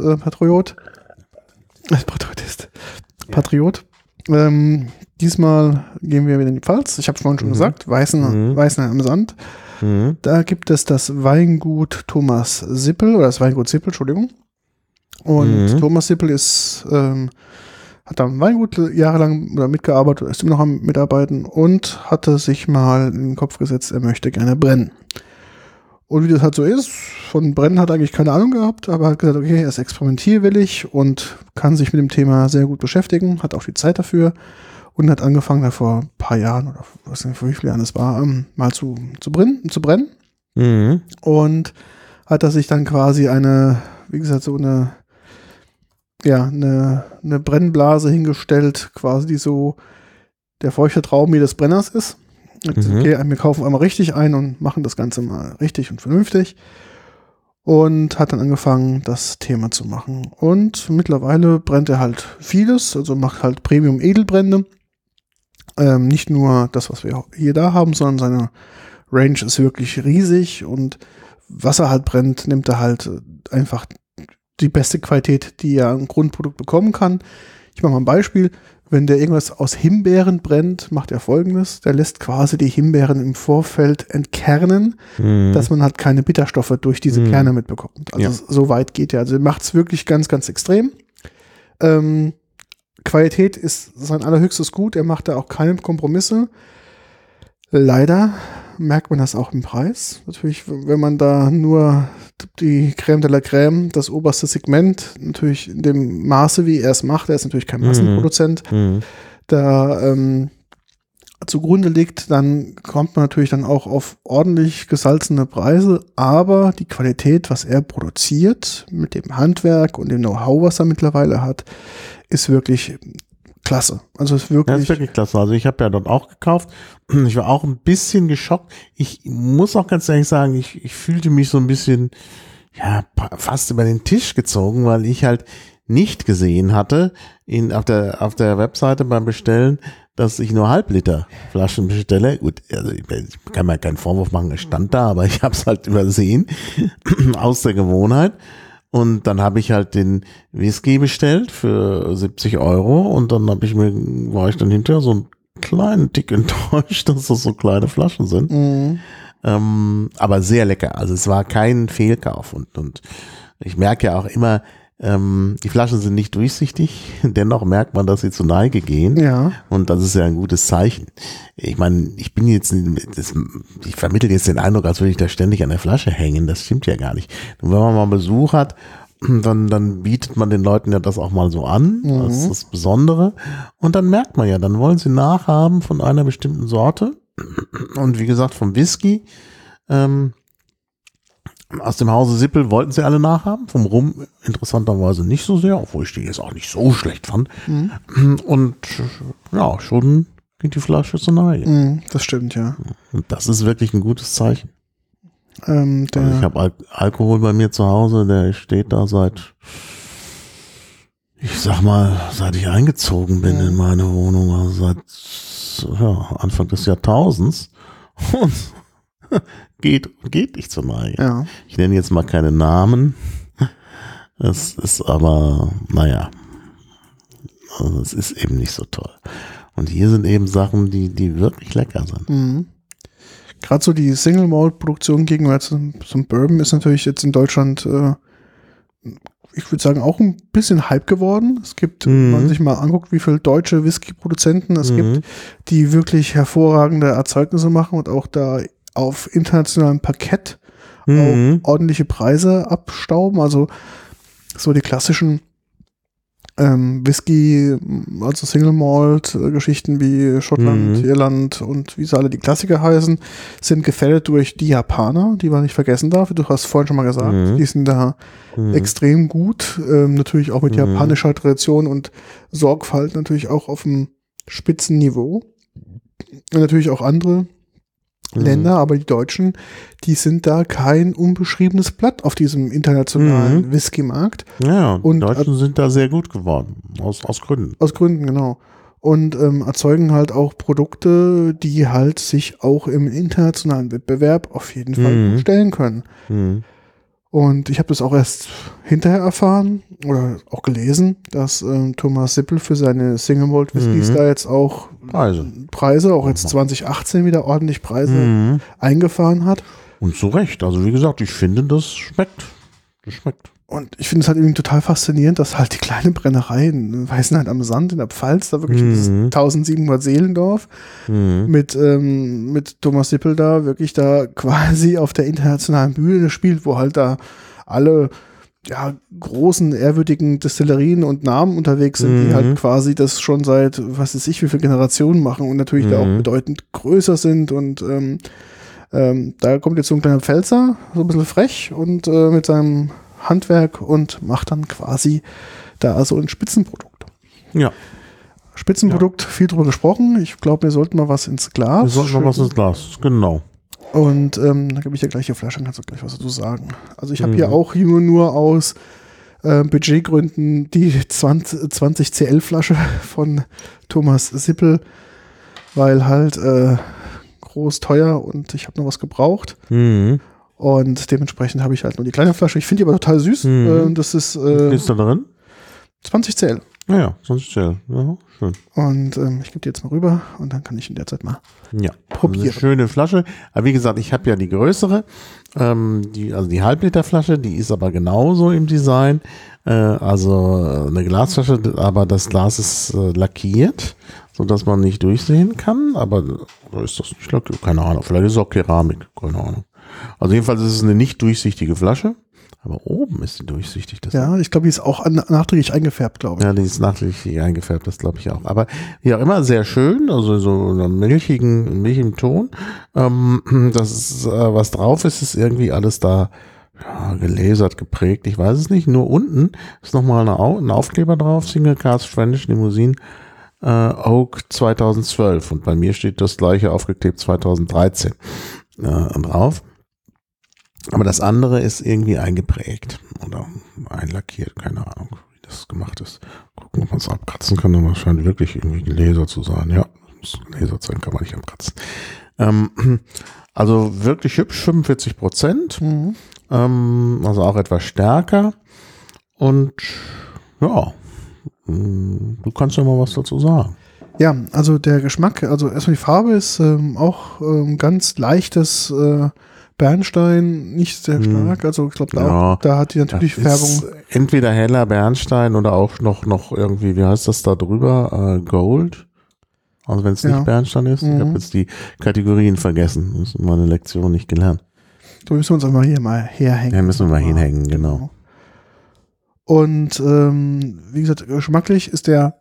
Diesmal gehen wir wieder in die Pfalz. Ich habe es vorhin schon gesagt, Weißenheim am Sand. Da gibt es das Weingut Thomas Sippel, oder das Weingut Sippel, Entschuldigung. Und Thomas Sippel hat da im Weingut jahrelang mitgearbeitet, ist immer noch am Mitarbeiten und hatte sich mal in den Kopf gesetzt, er möchte gerne brennen. Und wie das halt so ist, von Brennen hat er eigentlich keine Ahnung gehabt, aber hat gesagt, okay, er ist experimentierwillig und kann sich mit dem Thema sehr gut beschäftigen, hat auch die Zeit dafür und hat angefangen, da vor ein paar Jahren oder was nicht, vor wie vielen Jahren es war, mal zu brennen. Und hat er sich dann quasi eine Brennblase hingestellt, quasi die so der feuchte Traum des Brenners ist. Okay, wir kaufen einmal richtig ein und machen das Ganze mal richtig und vernünftig. Und hat dann angefangen, das Thema zu machen. Und mittlerweile brennt er halt vieles, also macht halt Premium-Edelbrände. Nicht nur das, was wir hier da haben, sondern seine Range ist wirklich riesig und was er halt brennt, nimmt er halt einfach die beste Qualität, die er im Grundprodukt bekommen kann. Ich mache mal ein Beispiel. Wenn der irgendwas aus Himbeeren brennt, macht er Folgendes. Der lässt quasi die Himbeeren im Vorfeld entkernen, dass man halt keine Bitterstoffe durch diese Kerne mitbekommt. Also so weit geht er. Also er macht es wirklich ganz, ganz extrem. Qualität ist sein allerhöchstes Gut. Er macht da auch keine Kompromisse. Leider merkt man das auch im Preis. Natürlich, wenn man da nur die Crème de la Crème, das oberste Segment, natürlich in dem Maße, wie er es macht, er ist natürlich kein Massenproduzent, da zugrunde liegt, dann kommt man natürlich dann auch auf ordentlich gesalzene Preise, aber die Qualität, was er produziert, mit dem Handwerk und dem Know-how, was er mittlerweile hat, ist wirklich klasse. Also ist wirklich, ja, ist wirklich klasse. Also ich habe ja dort auch gekauft. Ich war auch ein bisschen geschockt. Ich muss auch ganz ehrlich sagen, ich fühlte mich so ein bisschen fast über den Tisch gezogen, weil ich halt nicht gesehen hatte auf der Webseite beim Bestellen, dass ich nur Halbliter Flaschen bestelle. Gut, also ich kann mir keinen Vorwurf machen, es stand da, aber ich habe es halt übersehen aus der Gewohnheit. Und dann habe ich halt den Whisky bestellt für 70 € und dann war ich dann hinterher so einen kleinen Tick enttäuscht, dass das so kleine Flaschen sind. Mhm. Aber sehr lecker. Also es war kein Fehlkauf und ich merke ja auch immer, die Flaschen sind nicht durchsichtig, dennoch merkt man, dass sie zur Neige gehen. Ja. Und das ist ja ein gutes Zeichen. Ich meine, ich vermittle jetzt den Eindruck, als würde ich da ständig an der Flasche hängen. Das stimmt ja gar nicht. Und wenn man mal Besuch hat, dann bietet man den Leuten ja das auch mal so an. Das ist das Besondere. Und dann merkt man ja, dann wollen sie nachhaben von einer bestimmten Sorte. Und wie gesagt, vom Whisky, aus dem Hause Sippel wollten sie alle nachhaben, vom Rum interessanterweise nicht so sehr, obwohl ich die jetzt auch nicht so schlecht fand. Und ja, schon geht die Flasche zur Neige. Das stimmt, ja. Und das ist wirklich ein gutes Zeichen. Also ich habe Alkohol bei mir zu Hause, der steht da seit ich eingezogen bin in meine Wohnung, also seit Anfang des Jahrtausends. Und geht nicht zur Neige. Ja. Ich nenne jetzt mal keine Namen. Es ist aber, also es ist eben nicht so toll. Und hier sind eben Sachen, die wirklich lecker sind. Gerade so die Single Malt Produktion gegenüber zum Bourbon ist natürlich jetzt in Deutschland, ich würde sagen, auch ein bisschen Hype geworden. Es gibt, wenn man sich mal anguckt, wie viele deutsche Whisky-Produzenten es gibt, die wirklich hervorragende Erzeugnisse machen und auch da auf internationalem Parkett auch ordentliche Preise abstauben. Also so die klassischen Whisky, also Single Malt Geschichten wie Schottland, Irland und wie sie alle die Klassiker heißen, sind gefällt durch die Japaner, die man nicht vergessen darf. Du hast vorhin schon mal gesagt, die sind da extrem gut. Natürlich auch mit japanischer Tradition und Sorgfalt natürlich auch auf einem Spitzenniveau. Und natürlich auch andere Länder, aber die Deutschen, die sind da kein unbeschriebenes Blatt auf diesem internationalen Whisky-Markt. Ja, und die Deutschen sind da sehr gut geworden, aus Gründen. Aus Gründen, genau. Und erzeugen halt auch Produkte, die halt sich auch im internationalen Wettbewerb auf jeden Fall stellen können. Und ich habe das auch erst hinterher erfahren oder auch gelesen, dass Thomas Sippel für seine Single Malt Whiskys da jetzt auch Preise, auch jetzt 2018 wieder ordentlich Preise eingefahren hat. Und zu Recht. Also wie gesagt, ich finde, das schmeckt. Das schmeckt. Und ich finde es halt irgendwie total faszinierend, dass halt die kleine Brennerei in Weißenheit am Sand in der Pfalz, da wirklich dieses 1700 Seelendorf mit Thomas Sippel da wirklich da quasi auf der internationalen Bühne spielt, wo halt da alle großen, ehrwürdigen Destillerien und Namen unterwegs sind, die halt quasi das schon seit, was weiß ich, wie viele Generationen machen und natürlich da auch bedeutend größer sind und da kommt jetzt so ein kleiner Pfälzer, so ein bisschen frech und mit seinem Handwerk und macht dann quasi da so ein Spitzenprodukt. Ja. Spitzenprodukt, viel drüber gesprochen. Ich glaube, wir sollten mal was ins Glas. Wir sollten mal was ins Glas, genau. Und dann gebe ich dir gleich die Flasche und kannst du gleich was dazu sagen. Also ich habe hier auch nur aus Budgetgründen die 20 CL Flasche von Thomas Sippel, weil halt groß, teuer und ich habe noch was gebraucht. Und dementsprechend habe ich halt nur die kleine Flasche. Ich finde die aber total süß. Das ist ist da drin? 20 CL. Ja, 20 CL. Ja, schön. Und ich gebe die jetzt mal rüber und dann kann ich in der Zeit mal probieren. Eine schöne Flasche. Aber wie gesagt, ich habe ja die größere, die Halbliterflasche, die ist aber genauso im Design. Also eine Glasflasche, aber das Glas ist lackiert, sodass man nicht durchsehen kann. Aber ist das nicht lackiert? Keine Ahnung. Vielleicht ist es auch Keramik. Keine Ahnung. Also jedenfalls ist es eine nicht durchsichtige Flasche, aber oben ist sie durchsichtig. Ich glaube, die ist auch nachträglich eingefärbt, glaube ich. Ja, die ist nachträglich eingefärbt, das glaube ich auch. Aber wie auch immer, sehr schön, also so einen milchigen Ton. Das ist, was drauf ist irgendwie alles da gelasert, geprägt, ich weiß es nicht. Nur unten ist nochmal ein Aufkleber drauf, Single Cask Spanish Limousine Oak 2012. Und bei mir steht das gleiche aufgeklebt 2013 drauf. Aber das andere ist irgendwie eingeprägt oder einlackiert, keine Ahnung, wie das gemacht ist. Gucken, ob man es abkratzen kann, aber es scheint wirklich irgendwie ein Laser zu sein. Ja, Laser sein kann man nicht abkratzen. Also wirklich hübsch, 45%. Also auch etwas stärker. Und ja, du kannst ja mal was dazu sagen. Ja, also der Geschmack, also erstmal die Farbe ist auch ganz leichtes Bernstein, nicht sehr stark. Also ich glaube, da hat die natürlich Färbung. Entweder heller Bernstein oder auch noch irgendwie, wie heißt das da drüber? Gold. Also wenn es nicht Bernstein ist. Ich habe jetzt die Kategorien vergessen. Das ist meine Lektion nicht gelernt. Da müssen wir uns einfach hier mal herhängen. Ja, müssen wir mal hinhängen, genau. Und wie gesagt, geschmacklich ist der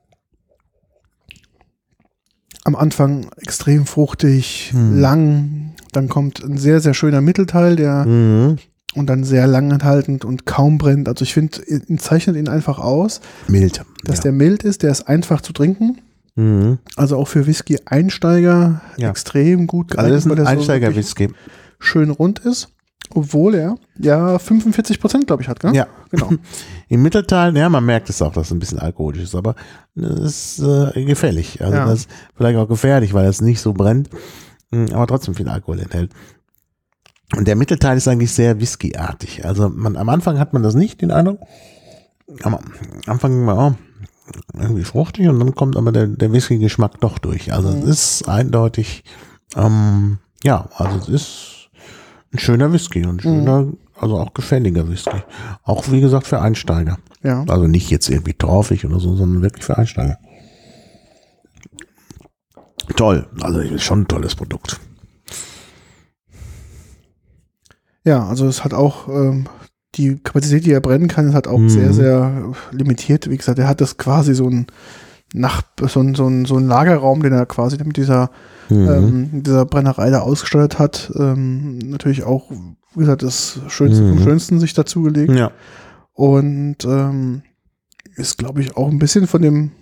am Anfang extrem fruchtig, lang. Dann kommt ein sehr, sehr schöner Mittelteil, der und dann sehr lang enthaltend und kaum brennt. Also ich finde, zeichnet ihn einfach aus. Mild. Dass der mild ist, der ist einfach zu trinken. Also auch für Whisky-Einsteiger extrem gut geeignet. Also das ist ein Einsteiger-Whisky. Schön rund ist, obwohl er 45%, glaube ich, hat, gell? Ja, genau. Im Mittelteil, man merkt es auch, dass es ein bisschen alkoholisch ist, aber es ist gefährlich. Also das ist vielleicht auch gefährlich, weil es nicht so brennt, aber trotzdem viel Alkohol enthält. Und der Mittelteil ist eigentlich sehr whiskyartig. Also am Anfang hat man das nicht, den Eindruck. Am Anfang irgendwie fruchtig und dann kommt aber der Whisky-Geschmack doch durch. Also es ist eindeutig, also es ist ein schöner Whisky und schöner, also auch gefälliger Whisky. Auch wie gesagt für Einsteiger. Ja. Also nicht jetzt irgendwie torfig oder so, sondern wirklich für Einsteiger. Toll, also ist schon ein tolles Produkt. Ja, also es hat auch die Kapazität, die er brennen kann, ist halt auch sehr, sehr limitiert. Wie gesagt, er hat das quasi so ein Lagerraum, den er quasi mit dieser Brennerei da ausgestattet hat. Natürlich auch, wie gesagt, das Schönste vom Schönsten sich dazugelegt. Ja. Und ist, glaube ich, auch ein bisschen von dem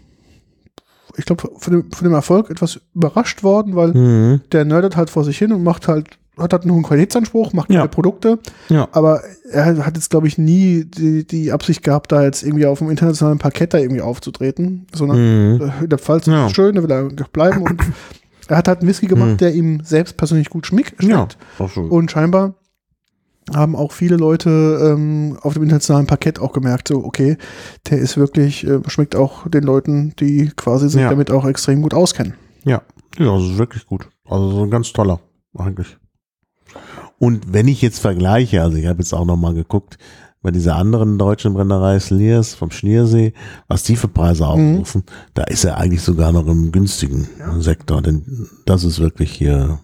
Erfolg etwas überrascht worden, weil der nerdet halt vor sich hin und hat halt noch einen Qualitätsanspruch, macht neue Produkte, aber er hat jetzt, glaube ich, nie die Absicht gehabt, da jetzt irgendwie auf dem internationalen Parkett da irgendwie aufzutreten, sondern in der Pfalz ist es schön, da will er bleiben und er hat halt einen Whisky gemacht, der ihm selbst persönlich gut schmeckt. Und scheinbar haben auch viele Leute auf dem internationalen Parkett auch gemerkt, so okay, der ist wirklich, schmeckt auch den Leuten, die quasi sich damit auch extrem gut auskennen. Ja, das ist wirklich gut. Also so ein ganz toller, eigentlich. Und wenn ich jetzt vergleiche, also ich habe jetzt auch nochmal geguckt, bei dieser anderen deutschen Brennerei Sleers vom Schliersee, was die für Preise aufrufen, da ist er eigentlich sogar noch im günstigen Sektor, denn das ist wirklich hier,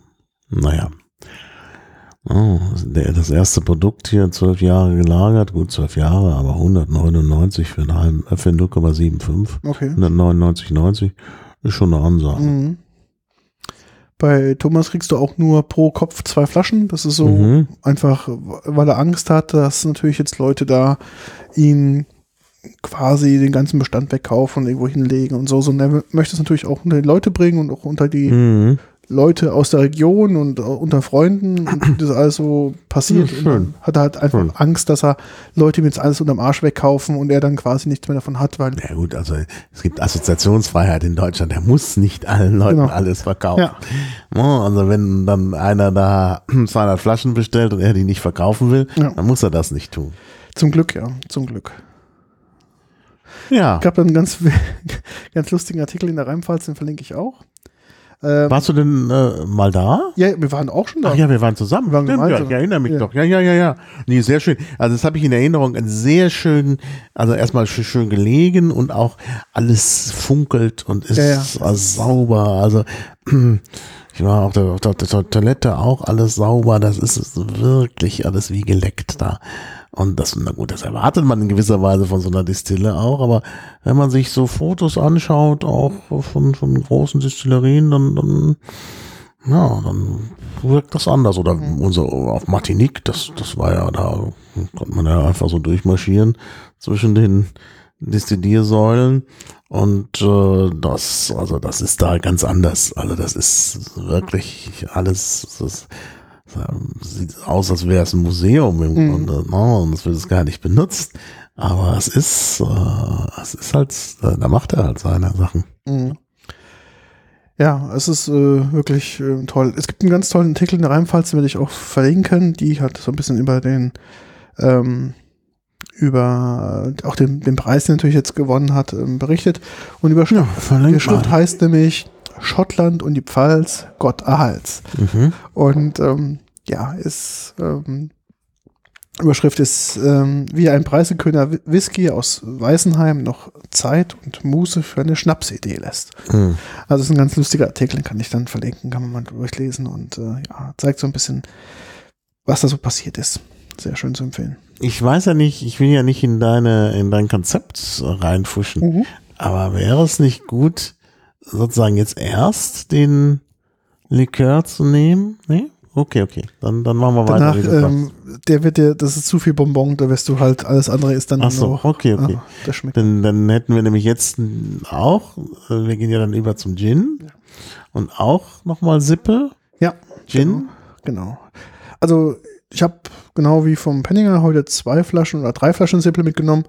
das erste Produkt hier 12 Jahre gelagert, gut 12 Jahre, aber 199 für 0,75, okay. 199,90 ist schon eine Ansage. Bei Thomas kriegst du auch nur pro Kopf 2 Flaschen. Das ist so einfach, weil er Angst hat, dass natürlich jetzt Leute da ihm quasi den ganzen Bestand wegkaufen und irgendwo hinlegen und so. Und er möchte es natürlich auch unter die Leute bringen und auch unter die Leute aus der Region und unter Freunden und das alles so passiert. Ja, und dann hat er halt einfach Angst, dass er Leute ihm jetzt alles unterm Arsch wegkaufen und er dann quasi nichts mehr davon hat. Weil ja gut, also es gibt Assoziationsfreiheit in Deutschland, er muss nicht allen Leuten alles verkaufen. Ja. Also wenn dann einer da 200 Flaschen bestellt und er die nicht verkaufen will, dann muss er das nicht tun. Zum Glück, zum Glück. Ja. Es gab einen ganz lustigen Artikel in der Rheinpfalz, den verlinke ich auch. Warst du denn mal da? Ja, wir waren auch schon da. Ach ja, wir waren zusammen. Ich erinnere mich doch. Ja. Nee, sehr schön. Also das habe ich in Erinnerung. Sehr schön, also erstmal schön gelegen und auch alles funkelt und ist sauber. Also ich war auf der Toilette auch alles sauber. Das ist wirklich alles wie geleckt da. Und das erwartet man in gewisser Weise von so einer Distille auch, aber wenn man sich so Fotos anschaut, auch von großen Distillerien, dann wirkt das anders. Oder auf Martinique, das war ja, da konnte man ja einfach so durchmarschieren zwischen den Destilliersäulen und das ist da ganz anders. Also das ist wirklich alles, das sieht aus, als wäre es ein Museum im Grunde, ne? Und es wird es gar nicht benutzt. Aber es ist halt, da macht er halt seine Sachen. Ja, es ist wirklich toll. Es gibt einen ganz tollen Artikel in der Rheinpfalz, den werde ich auch verlinken. Die hat so ein bisschen über den über auch den Preis, den er natürlich jetzt gewonnen hat, berichtet. Und die Schrift heißt nämlich Schottland und die Pfalz, Gott erhalt's. Und Überschrift ist wie ein preisgekrönter Whisky aus Weißenheim noch Zeit und Muße für eine Schnapsidee lässt. Also es ist ein ganz lustiger Artikel, den kann ich dann verlinken, kann man mal durchlesen und zeigt so ein bisschen, was da so passiert ist. Sehr schön zu empfehlen. Ich weiß ja nicht, ich will ja nicht in dein Konzept reinfuschen, aber wäre es nicht gut, sozusagen jetzt erst den Likör zu nehmen? Nee? Okay. Dann machen wir danach, weiter. Das ist zu viel Bonbon, da wirst du halt, alles andere ist dann okay. Das schmeckt. Dann hätten wir nämlich jetzt auch, wir gehen ja dann über zum Gin und auch nochmal Sippe. Ja. Gin. Genau. Also ich habe genau wie vom Penninger heute 2 Flaschen oder 3 Flaschen Sippe mitgenommen.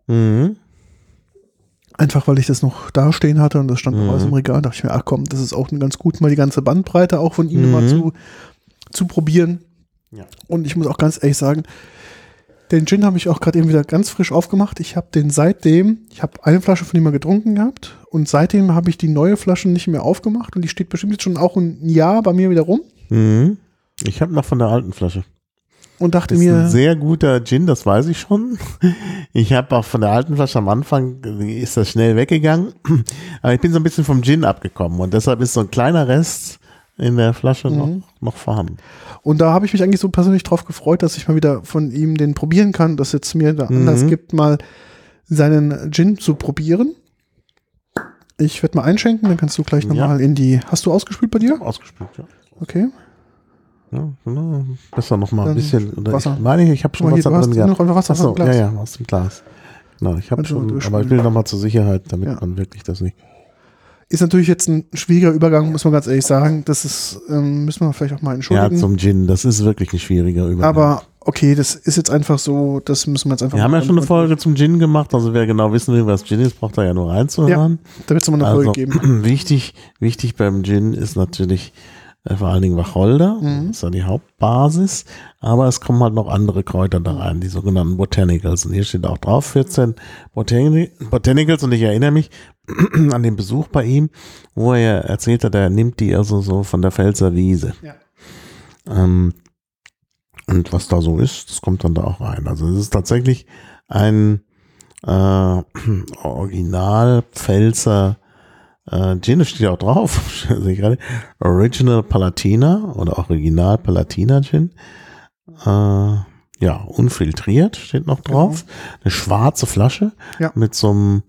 Einfach weil ich das noch da stehen hatte und das stand noch alles im Regal. Da dachte ich mir, ach komm, das ist auch ganz gut, mal die ganze Bandbreite auch von ihm mal zu probieren. Ja. Und ich muss auch ganz ehrlich sagen, den Gin habe ich auch gerade eben wieder ganz frisch aufgemacht. Ich habe ich habe eine Flasche von ihm mal getrunken gehabt und seitdem habe ich die neue Flasche nicht mehr aufgemacht und die steht bestimmt jetzt schon auch ein Jahr bei mir wieder rum. Ich habe noch von der alten Flasche. Und dachte das ist mir. Ein sehr guter Gin, das weiß ich schon. Ich habe auch von der alten Flasche am Anfang, ist das schnell weggegangen. Aber ich bin so ein bisschen vom Gin abgekommen und deshalb ist so ein kleiner Rest in der Flasche noch vorhanden. Und da habe ich mich eigentlich so persönlich drauf gefreut, dass ich mal wieder von ihm den probieren kann, dass jetzt mir da Anlass gibt, mal seinen Gin zu probieren. Ich werde mal einschenken, dann kannst du gleich nochmal hast du ausgespült bei dir? Ausgespült, ja. Okay. Ja, besser noch mal ein bisschen. Oder Wasser. Ich habe schon Wasser drin gehabt. Noch einfach Wasser aus dem Glas. Ja, aus dem Glas. Genau, ich habe schon, aber ich will noch mal zur Sicherheit, damit man wirklich das nicht. Ist natürlich jetzt ein schwieriger Übergang, muss man ganz ehrlich sagen. Das ist, müssen wir vielleicht auch mal entschuldigen. Ja, zum Gin, das ist wirklich ein schwieriger Übergang. Aber okay, das ist jetzt einfach so, das müssen wir jetzt einfach Wir haben ja schon eine Folge zum Gin gemacht, also wer genau wissen will, was Gin ist, braucht da ja nur reinzuhören. Ja, da wird es nochmal eine Folge geben. Wichtig beim Gin ist natürlich vor allen Dingen Wacholder, das ist ja die Hauptbasis, aber es kommen halt noch andere Kräuter da rein, die sogenannten Botanicals. Und hier steht auch drauf, 14 Botanicals, und ich erinnere mich an den Besuch bei ihm, wo er erzählt hat, er nimmt die also so von der Pfälzer Wiese. Ja. Und was da so ist, das kommt dann da auch rein. Also es ist tatsächlich ein Original Pfälzer Gin, steht auch drauf, sehe ich gerade, Original Palatina oder Original Palatina Gin. Unfiltriert steht noch drauf. Eine schwarze Flasche mit so einem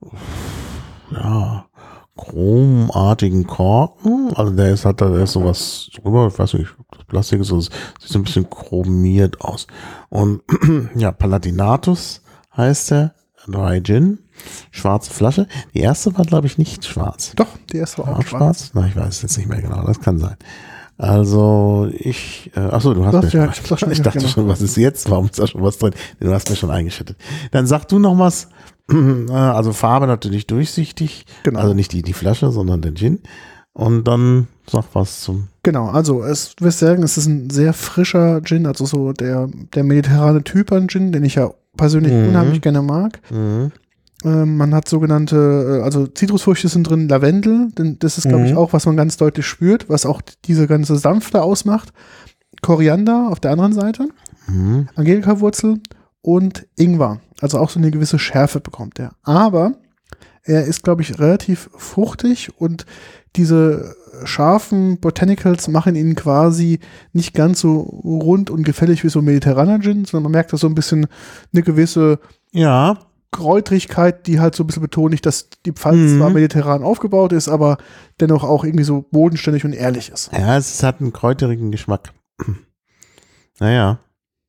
chromartigen Korken. Also der ist sowas drüber, ich weiß nicht, das Plastik ist so, sieht so ein bisschen chromiert aus. Und Palatinatus heißt der, Dry Gin. Schwarze Flasche. Die erste war, glaube ich, nicht schwarz. Doch, die erste war auch schwarz. Na, ich weiß es jetzt nicht mehr genau. Das kann sein. Also achso, du hast mir schon. Ich dachte schon, was ist jetzt? Warum ist da schon was drin? Du hast mir schon eingeschüttet. Dann sag du noch was. Also Farbe natürlich durchsichtig. Genau. Also nicht die Flasche, sondern der Gin. Und dann sag was zum. Genau, also es ist ein sehr frischer Gin, also so der mediterrane Typ an Gin, den ich ja persönlich unheimlich gerne mag. Man hat sogenannte, also Zitrusfrüchte sind drin, Lavendel, denn das ist, glaube ich, auch, was man ganz deutlich spürt, was auch diese ganze Sanfte ausmacht. Koriander auf der anderen Seite, Angelika-Wurzel und Ingwer, also auch so eine gewisse Schärfe bekommt er. Aber er ist, glaube ich, relativ fruchtig und diese scharfen Botanicals machen ihn quasi nicht ganz so rund und gefällig wie so ein mediterraner Gin, sondern man merkt da so ein bisschen eine gewisse Kräutrigkeit, die halt so ein bisschen betonigt, dass die Pfalz zwar mediterran aufgebaut ist, aber dennoch auch irgendwie so bodenständig und ehrlich ist. Ja, es hat einen kräuterigen Geschmack. Naja.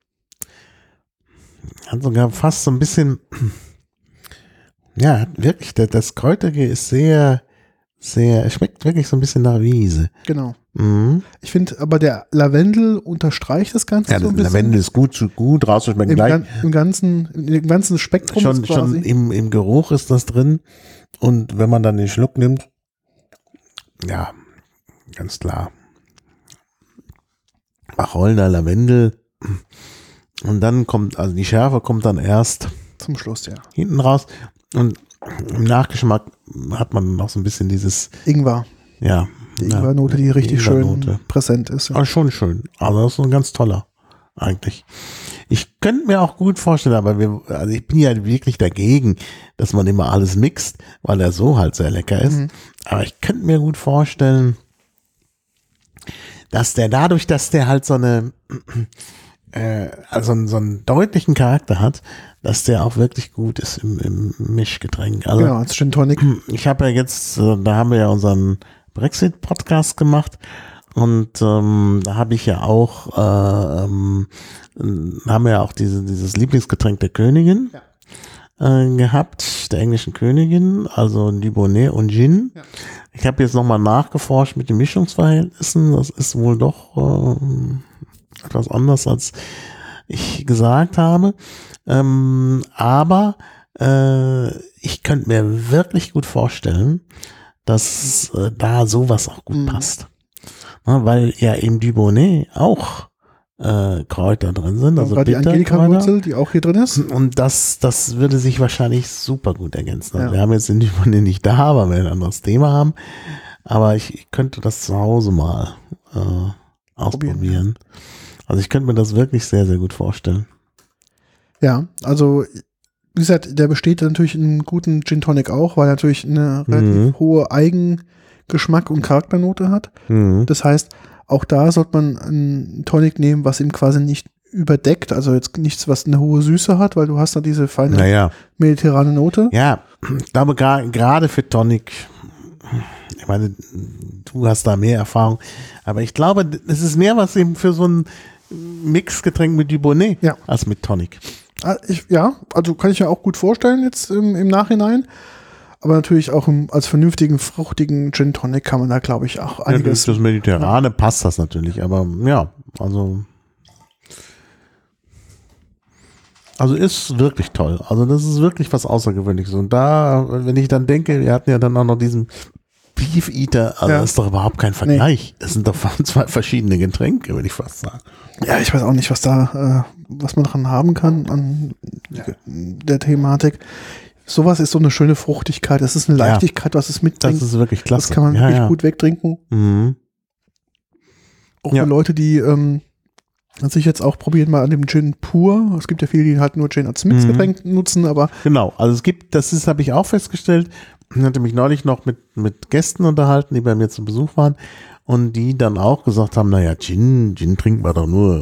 Hat sogar fast so ein bisschen, wirklich, das Kräuterige ist sehr, es schmeckt wirklich so ein bisschen nach Wiese. Genau. Mhm. Ich finde, aber der Lavendel unterstreicht das Ganze Ja, so ein bisschen. Lavendel ist gut rauszuschmecken. Im ganzen Spektrum Schon im Geruch ist das drin. Und wenn man dann den Schluck nimmt, ja, ganz klar. Wacholder, Lavendel. Und dann also die Schärfe kommt dann erst zum Schluss, ja. Hinten raus. Und im Nachgeschmack hat man noch so ein bisschen dieses Ingwer. Ja. Die Ingwernote, die richtig schön präsent ist. Ja. Aber schon schön. Also das ist ein ganz toller, eigentlich. Ich könnte mir auch gut vorstellen, aber ich bin ja wirklich dagegen, dass man immer alles mixt, weil er so halt sehr lecker ist. Aber ich könnte mir gut vorstellen, dass dadurch, dass der halt so einen deutlichen Charakter hat, dass der auch wirklich gut ist im Mischgetränk. Also, genau, als Gin Tonic. Ich habe ja jetzt, da haben wir ja unseren Brexit-Podcast gemacht und da habe ich ja auch, haben wir ja auch dieses Lieblingsgetränk der Königin gehabt, der englischen Königin, also Dubonnet und Gin. Ja. Ich habe jetzt nochmal nachgeforscht mit den Mischungsverhältnissen, das ist wohl doch etwas anders, als ich gesagt habe. Aber ich könnte mir wirklich gut vorstellen, dass da sowas auch gut passt. Na, weil ja im Dubonnet auch Kräuter drin sind. Also die Angelika-Wurzel, die auch hier drin ist. Und das würde sich wahrscheinlich super gut ergänzen. Also ja. Wir haben jetzt den Dubonnet nicht da, weil wir ein anderes Thema haben. Aber ich könnte das zu Hause mal ausprobieren. Also ich könnte mir das wirklich sehr, sehr gut vorstellen. Ja, also wie gesagt, der besteht natürlich in einem guten Gin Tonic auch, weil er natürlich eine relativ hohe Eigengeschmack und Charakternote hat. Das heißt, auch da sollte man einen Tonic nehmen, was ihm quasi nicht überdeckt, also jetzt nichts, was eine hohe Süße hat, weil du hast da diese feine mediterrane Note. Ja, ich glaube gerade für Tonic, ich meine, du hast da mehr Erfahrung, aber ich glaube, es ist mehr was eben für so ein Mixgetränk mit Dubonnet als mit Tonic. Also kann ich mir auch gut vorstellen jetzt im Nachhinein. Aber natürlich auch als vernünftigen, fruchtigen Gin Tonic kann man da, glaube ich, auch einiges. Das Mediterrane passt das natürlich, aber ja, also ist wirklich toll. Also das ist wirklich was Außergewöhnliches. Und da, wenn ich dann denke, wir hatten ja dann auch noch diesen Beef Eater, also das ist doch überhaupt kein Vergleich. Das sind doch zwei verschiedene Getränke, würde ich fast sagen. Ja, ich weiß auch nicht, was man dran haben kann an der Thematik. Sowas ist so eine schöne Fruchtigkeit, das ist eine Leichtigkeit, was es mitbringt. Das ist wirklich klasse. Das kann man wirklich gut wegtrinken. Auch für Leute, die sich jetzt auch probieren, mal an dem Gin pur. Es gibt ja viele, die halt nur Gin als Mixgetränk nutzen, aber. Genau, also habe ich auch festgestellt. Ich hatte mich neulich noch mit Gästen unterhalten, die bei mir zu Besuch waren und die dann auch gesagt haben, naja, Gin trinkt man doch nur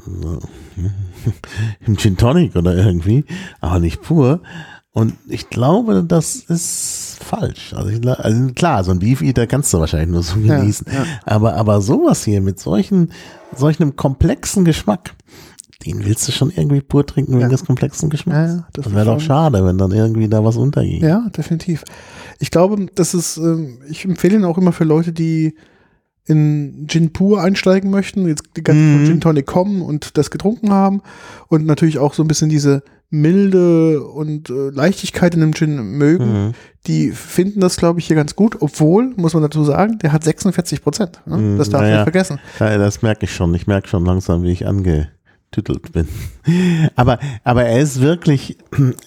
im Gin Tonic oder irgendwie, aber nicht pur. Und ich glaube, das ist falsch. Also klar, so ein Beef Eater kannst du wahrscheinlich nur so genießen. Ja. Aber sowas hier mit solch einem komplexen Geschmack, den willst du schon irgendwie pur trinken wegen des komplexen Geschmacks. Ja, das wäre doch schade, wenn dann irgendwie da was untergeht. Ja, definitiv. Ich glaube, ich empfehle ihn auch immer für Leute, die in Gin pur einsteigen möchten, jetzt die ganzen von Gin Tonic kommen und das getrunken haben und natürlich auch so ein bisschen diese Milde und Leichtigkeit in dem Gin mögen, die finden das, glaube ich, hier ganz gut, obwohl, muss man dazu sagen, der hat 46%. Ne? Das darf man nicht vergessen. Ja, das merke ich schon. Ich merke schon langsam, wie ich angetüttelt bin. Aber er ist wirklich,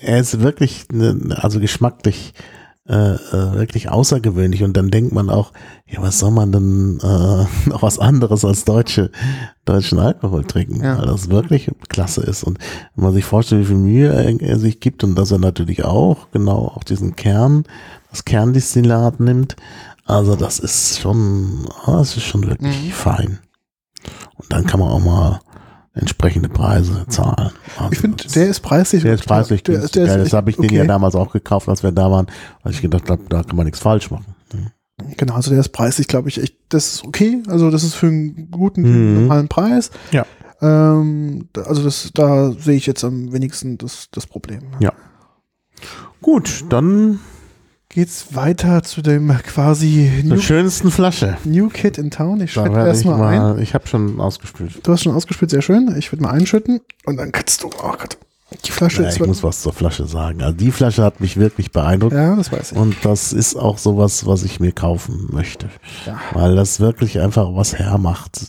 also geschmacklich wirklich außergewöhnlich und dann denkt man auch, ja, was soll man denn noch was anderes als deutschen Alkohol trinken, weil das wirklich klasse ist und wenn man sich vorstellt, wie viel Mühe er sich gibt und dass er natürlich auch diesen das Kerndestillat nimmt, also das ist schon wirklich fein und dann kann man auch mal entsprechende Preise zahlen. Also ich finde, der ist preislich. Der ist preislich günstig. Das habe ich den ja damals auch gekauft, als wir da waren, weil ich gedacht habe, da kann man nichts falsch machen. Genau, also der ist preislich, glaube ich, echt, das ist okay. Also das ist für einen guten, normalen Preis. Ja. Also da sehe ich jetzt am wenigsten das Problem. Ja. Gut, dann geht's weiter zu dem quasi Zur schönsten Flasche. New Kid in Town. Ich Da schütte werde ich erstmal ein. Ich habe schon ausgespült. Du hast schon ausgespült, sehr schön. Ich würde mal einschütten und dann kannst du, oh Gott, die Flasche Ja, ist... ich muss was zur Flasche sagen. Also die Flasche hat mich wirklich beeindruckt. Ja, das weiß ich. Und das ist auch sowas, was ich mir kaufen möchte. Ja. Weil das wirklich einfach was hermacht.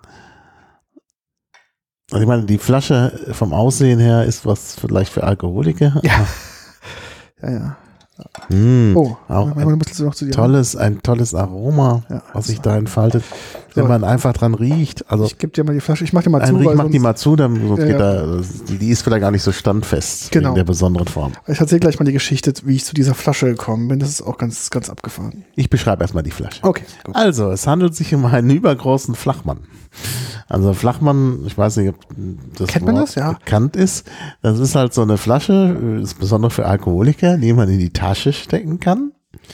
Also ich meine, die Flasche vom Aussehen her ist was vielleicht für Alkoholiker. Ja. Ja. Oh, auch ein bisschen noch zu dir. ein tolles Aroma, Ja, was sich da entfaltet, wenn So. man einfach dran riecht. Also Ich gebe dir mal die Flasche, ich mach dir mal zu. ich weil mach die sonst- mal zu, dann sonst Ja, geht ja. die ist vielleicht gar nicht so standfest Genau. in der besonderen Form. Ich erzähle gleich mal die Geschichte, wie ich zu dieser Flasche gekommen bin. Das ist auch ganz, ganz abgefahren. Ich beschreibe erstmal die Flasche. Okay, gut. Also, es handelt sich um einen übergroßen Flachmann. Also Flachmann, ich weiß nicht, ob das Kennt man Wort das? Ja. bekannt ist. Das ist halt so eine Flasche, ist besonders für Alkoholiker, die man in die Tasche stecken kann.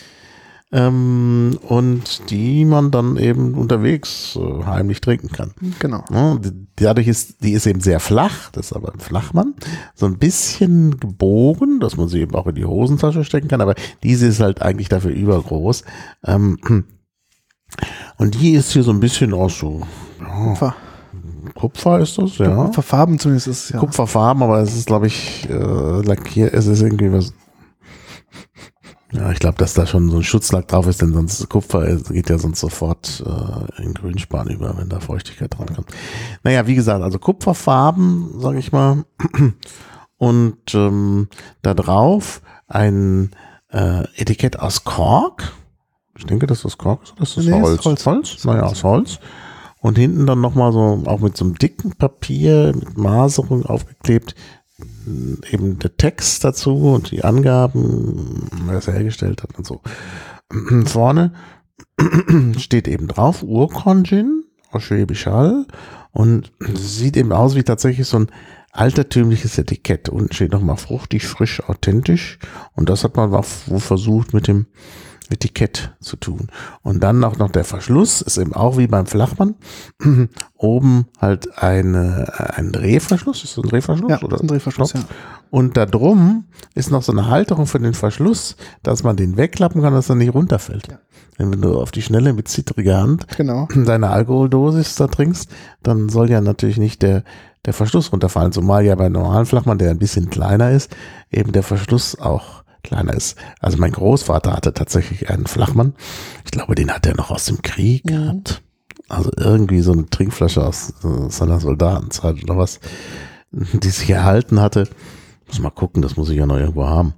Und die man dann eben unterwegs heimlich trinken kann. Genau. Ja, dadurch die ist eben sehr flach, das ist aber ein Flachmann, so ein bisschen gebogen, dass man sie eben auch in die Hosentasche stecken kann, aber diese ist halt eigentlich dafür übergroß. Und die ist hier so ein bisschen aus so Kupfer. Kupfer ist das, ja. Kupferfarben zumindest ist es, ja. Kupferfarben, aber es ist, glaube ich, lackiert, es ist irgendwie was. Ja, ich glaube, dass da schon so ein Schutzlack drauf ist, denn sonst Kupfer geht ja sonst sofort in Grünspan über, wenn da Feuchtigkeit dran kommt. Naja, wie gesagt, also Kupferfarben, sage ich mal. Und da drauf ein Etikett aus Kork. Ich denke, dass das Kork ist. Das ist Nee, Holz. ist Holz. Naja, aus Holz. Und hinten dann nochmal so, auch mit so einem dicken Papier, mit Maserung aufgeklebt, eben der Text dazu und die Angaben, wer es hergestellt hat und so. Vorne steht eben drauf, Urkon-Gin aus Schwäbisch Hall und sieht eben aus wie tatsächlich so ein altertümliches Etikett. Unten steht nochmal fruchtig, frisch, authentisch und das hat man wohl versucht mit dem Etikett zu tun. Und dann auch noch der Verschluss, ist eben auch wie beim Flachmann. Oben halt ein Drehverschluss. Ist das ein Drehverschluss? Ja, oder? ein Drehverschluss, ja. Und da drum ist noch so eine Halterung für den Verschluss, dass man den wegklappen kann, dass er nicht runterfällt. Ja. Wenn du auf die Schnelle mit zittriger Hand Genau. deine Alkoholdosis da trinkst, dann soll ja natürlich nicht der Verschluss runterfallen. Zumal ja bei normalen Flachmann, der ein bisschen kleiner ist, eben der Verschluss auch kleiner ist. Also mein Großvater hatte tatsächlich einen Flachmann. Ich glaube, den hat er noch aus dem Krieg gehabt. Also irgendwie so eine Trinkflasche aus seiner Soldatenzeit oder was, die sich erhalten hatte. Muss mal gucken, das muss ich ja noch irgendwo haben.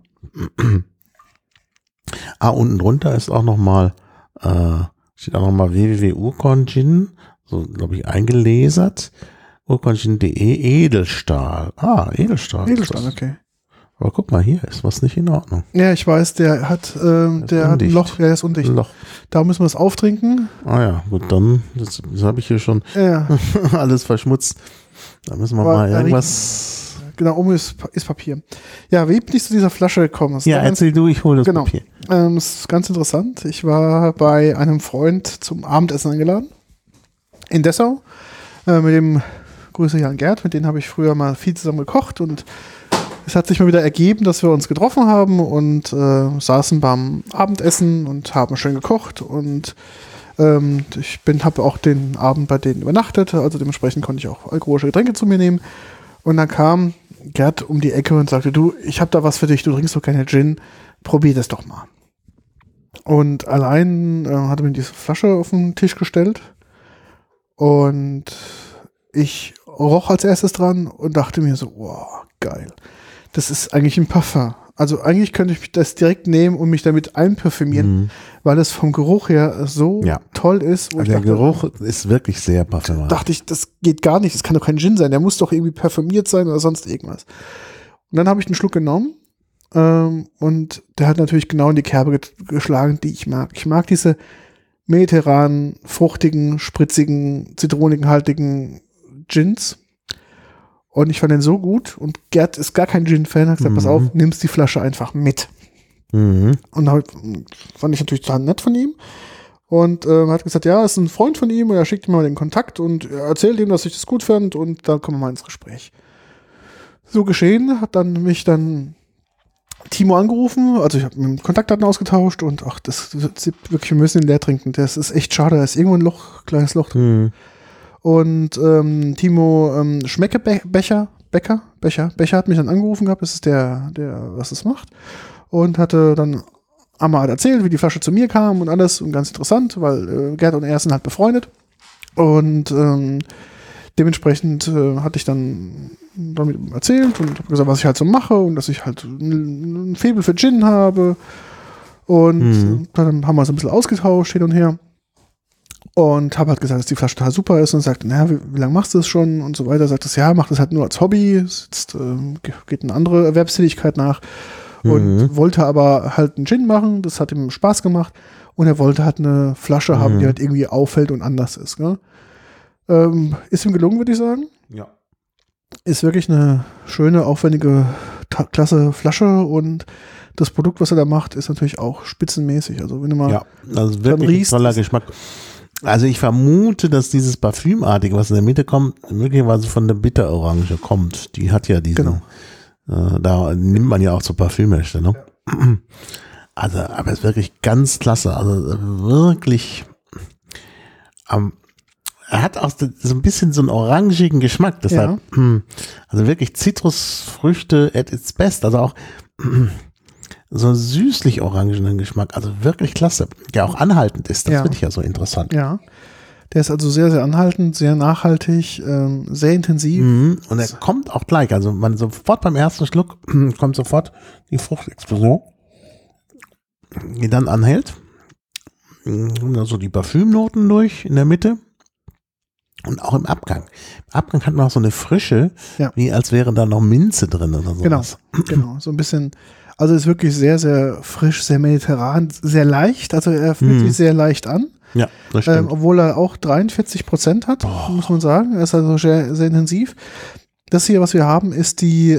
Unten drunter ist auch nochmal, steht auch nochmal www.urkongin, so glaube ich eingelesert. Urkongin.de Edelstahl. Edelstahl. Edelstahl, okay. Aber guck mal, hier ist was nicht in Ordnung. Ja, ich weiß, der hat ein Loch, der ist undicht. Ein Loch. Da müssen wir es auftrinken. Ja, gut, dann, das habe ich hier schon Ja, alles verschmutzt. Da müssen wir Aber mal irgendwas. genau, oben ist Papier. Ja, wie bin ich zu dieser Flasche gekommen? Das Ja, war ganz, erzähl du, ich hole das genau. Papier. Das ist ganz interessant. Ich war bei einem Freund zum Abendessen eingeladen. In Dessau. Mit dem Grüße Jan Gerd, mit dem habe ich früher mal viel zusammen gekocht und es hat sich mal wieder ergeben, dass wir uns getroffen haben und saßen beim Abendessen und haben schön gekocht und ich habe auch den Abend bei denen übernachtet, also dementsprechend konnte ich auch alkoholische Getränke zu mir nehmen und dann kam Gerd um die Ecke und sagte, du, ich habe da was für dich, du trinkst doch keine Gin, probier das doch mal. Und allein hat er mir diese Flasche auf den Tisch gestellt und ich roch als erstes dran und dachte mir so, wow, geil. Das ist eigentlich ein Parfum. Also eigentlich könnte ich das direkt nehmen und mich damit einparfümieren, weil es vom Geruch her so toll ist. Also der Geruch ist wirklich sehr parfümerisch. Dachte ich, das geht gar nicht. Das kann doch kein Gin sein. Der muss doch irgendwie parfümiert sein oder sonst irgendwas. Und dann habe ich einen Schluck genommen und der hat natürlich genau in die Kerbe geschlagen, die ich mag. Ich mag diese mediterranen, fruchtigen, spritzigen, zitronenhaltigen Gins. Und ich fand den so gut und Gerd ist gar kein Gin-Fan, hat gesagt, pass auf, nimmst die Flasche einfach mit. Und da fand ich natürlich total nett von ihm und hat gesagt, ja, ist ein Freund von ihm und er schickt mir mal den Kontakt und erzählt ihm, dass ich das gut fand und dann kommen wir mal ins Gespräch. So geschehen, hat dann mich dann Timo angerufen, also ich habe Kontaktdaten ausgetauscht und ach, das wirklich, wir müssen den leer trinken. Das ist echt schade, da ist irgendwo ein Loch, kleines Loch drin. Und Timo Becher hat mich dann angerufen gehabt, das ist der was das macht. Und hatte dann einmal erzählt, wie die Flasche zu mir kam und alles und ganz interessant, weil Gerd und er sind halt befreundet. Und dementsprechend hatte ich dann damit erzählt und habe gesagt, was ich halt so mache und dass ich halt ein Faible für Gin habe. Und dann haben wir so ein bisschen ausgetauscht hin und her. Und habe halt gesagt, dass die Flasche total super ist und sagte, naja, wie lange machst du das schon und so weiter. Sagt es, ja, mach das halt nur als Hobby. Jetzt geht eine andere Erwerbstätigkeit nach. Und wollte aber halt einen Gin machen. Das hat ihm Spaß gemacht. Und er wollte halt eine Flasche haben, die halt irgendwie auffällt und anders ist. Ne? Ist ihm gelungen, würde ich sagen. Ja. Ist wirklich eine schöne, aufwendige, klasse Flasche und das Produkt, was er da macht, ist natürlich auch spitzenmäßig. Also wenn du mal also wirklich riechst, ein toller Geschmack. Also ich vermute, dass dieses Parfümartige, was in der Mitte kommt, möglicherweise von der Bitterorange kommt. Die hat ja diesen, da nimmt man ja auch zur Parfümherstellung. Ja. Also, aber es ist wirklich ganz klasse. Also wirklich, er hat auch so ein bisschen so einen orangigen Geschmack. Deshalb, also wirklich Zitrusfrüchte at its best. Also auch so süßlich orangenen Geschmack. Also wirklich klasse. Der auch anhaltend ist. Das finde ich ja so interessant. Ja. Der ist also sehr, sehr anhaltend, sehr nachhaltig, sehr intensiv. Und er kommt auch gleich. Also man sofort beim ersten Schluck kommt sofort die Fruchtexplosion, die dann anhält. Kommen also die Parfümnoten durch in der Mitte. Und auch im Abgang. Im Abgang hat man auch so eine Frische, wie als wäre da noch Minze drin oder sowas. Genau. So ein bisschen, also ist wirklich sehr, sehr frisch, sehr mediterran, sehr leicht. Also er fühlt sich sehr leicht an. Ja, das stimmt. Obwohl er auch 43% hat, muss man sagen. Er ist also sehr, sehr intensiv. Das hier, was wir haben, ist die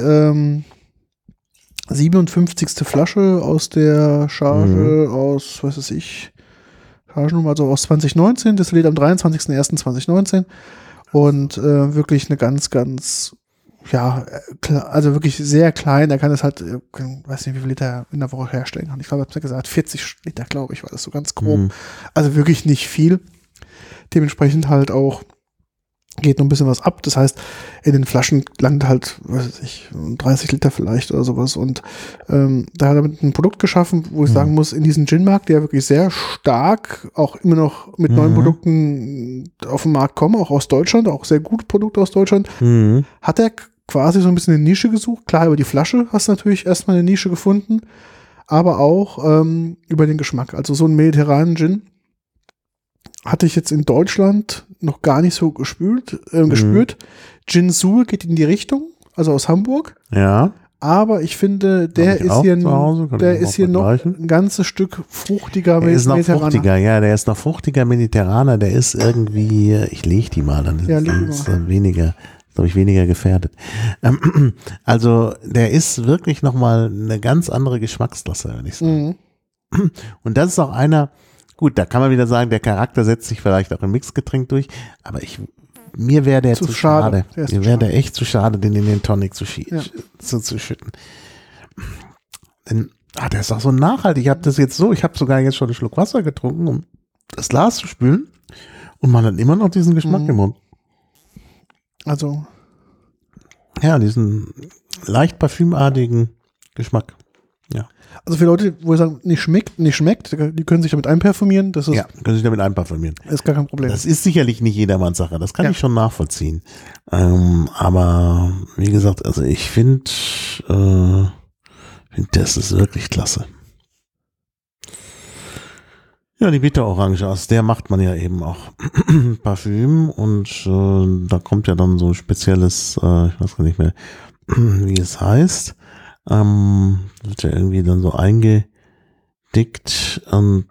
57. Flasche aus der Charge aus, was weiß ich, Chargennummer, also aus 2019. Das lädt am 23.01.2019 und wirklich eine ganz, ganz, also wirklich sehr klein. Er kann das halt, weiß nicht, wie viel Liter er in der Woche herstellen kann. Ich glaube, ich habe gesagt, 40 Liter, glaube ich, war das so ganz grob. Also wirklich nicht viel. Dementsprechend halt auch geht noch ein bisschen was ab. Das heißt, in den Flaschen landet halt, weiß ich, 30 Liter vielleicht oder sowas. Und da hat er ein Produkt geschaffen, wo ich sagen muss, in diesem Gin-Markt, der wirklich sehr stark auch immer noch mit neuen Produkten auf den Markt kommt, auch aus Deutschland, auch sehr gute Produkte aus Deutschland, hat er quasi so ein bisschen eine Nische gesucht. Klar, über die Flasche hast du natürlich erstmal eine Nische gefunden, aber auch über den Geschmack. Also so einen mediterranen Gin hatte ich jetzt in Deutschland noch gar nicht so gespürt. Gin Sul geht in die Richtung, also aus Hamburg. Ja. Aber ich finde, der ist hier noch ein ganzes Stück fruchtiger. Der ist noch fruchtiger, der ist noch fruchtiger mediterraner. Der ist irgendwie, ich lege die mal, dann ist weniger, glaube ich, weniger gefährdet. Also der ist wirklich nochmal eine ganz andere Geschmacksklasse, würde ich sagen. Und das ist auch einer, gut, da kann man wieder sagen, der Charakter setzt sich vielleicht auch im Mixgetränk durch, aber mir wäre der zu schade. Mir wäre der echt zu schade, den in den Tonic zu schütten. Denn, der ist auch so nachhaltig. Ich habe sogar jetzt schon einen Schluck Wasser getrunken, um das Glas zu spülen, und man hat immer noch diesen Geschmack im Mund. Also. Ja, diesen leicht parfümartigen Geschmack. Ja. Also für Leute, wo ihr sagt, nicht schmeckt, die können sich damit einparfümieren. Das ist, können sich damit einparfümieren. Ist gar kein Problem. Das ist sicherlich nicht jedermanns Sache. Das kann ich schon nachvollziehen. Aber wie gesagt, also ich finde, das ist wirklich klasse. Ja, die Bitterorange, aus der macht man ja eben auch Parfüm, und da kommt ja dann so spezielles, ich weiß gar nicht mehr, wie es heißt. Wird ja irgendwie dann so eingedickt und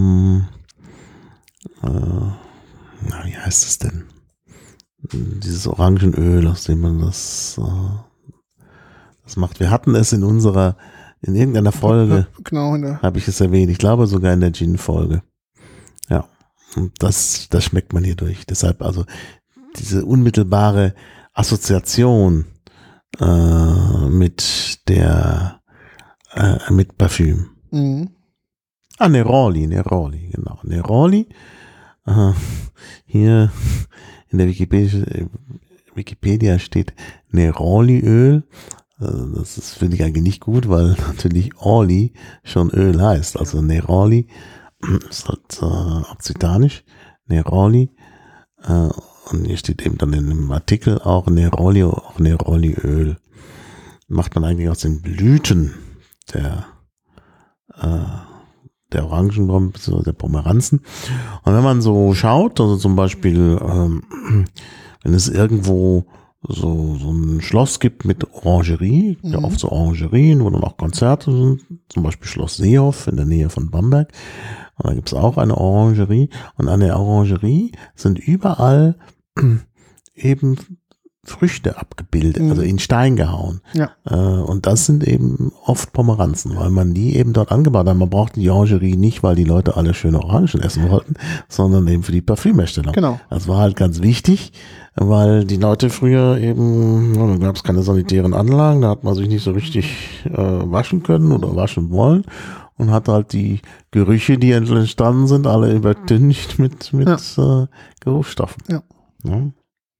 wie heißt es denn? Dieses Orangenöl, aus dem man das macht. Wir hatten es in irgendeiner Folge, habe ich es erwähnt. Ich glaube sogar in der Gin-Folge. Ja, und das schmeckt man hier durch. Deshalb also diese unmittelbare Assoziation mit der mit Parfüm. Mhm. Neroli, genau. Neroli. Hier in der Wikipedia steht Neroliöl. Das finde ich eigentlich nicht gut, weil natürlich Oli schon Öl heißt. Also Neroli ist halt okzitanisch. Neroli. Und hier steht eben dann in dem Artikel auch Neroliöl. Macht man eigentlich aus den Blüten der Orangenbaum bzw. der Pomeranzen. Und wenn man so schaut, also zum Beispiel, wenn es irgendwo so ein Schloss gibt mit Orangerie, ja oft so Orangerien, wo dann auch Konzerte sind, zum Beispiel Schloss Seehof in der Nähe von Bamberg. Und da gibt es auch eine Orangerie. Und an der Orangerie sind überall eben Früchte abgebildet, also in Stein gehauen. Ja. Und das sind eben oft Pomeranzen, weil man die eben dort angebaut hat. Man braucht die Orangerie nicht, weil die Leute alle schöne Orangen essen wollten, sondern eben für die Parfümherstellung. Genau. Das war halt ganz wichtig, weil die Leute früher eben, da gab es keine sanitären Anlagen, da hat man sich nicht so richtig waschen können oder waschen wollen und hat halt die Gerüche, die entstanden sind, alle übertüncht mit Geruchsstoffen. Ja. Ja.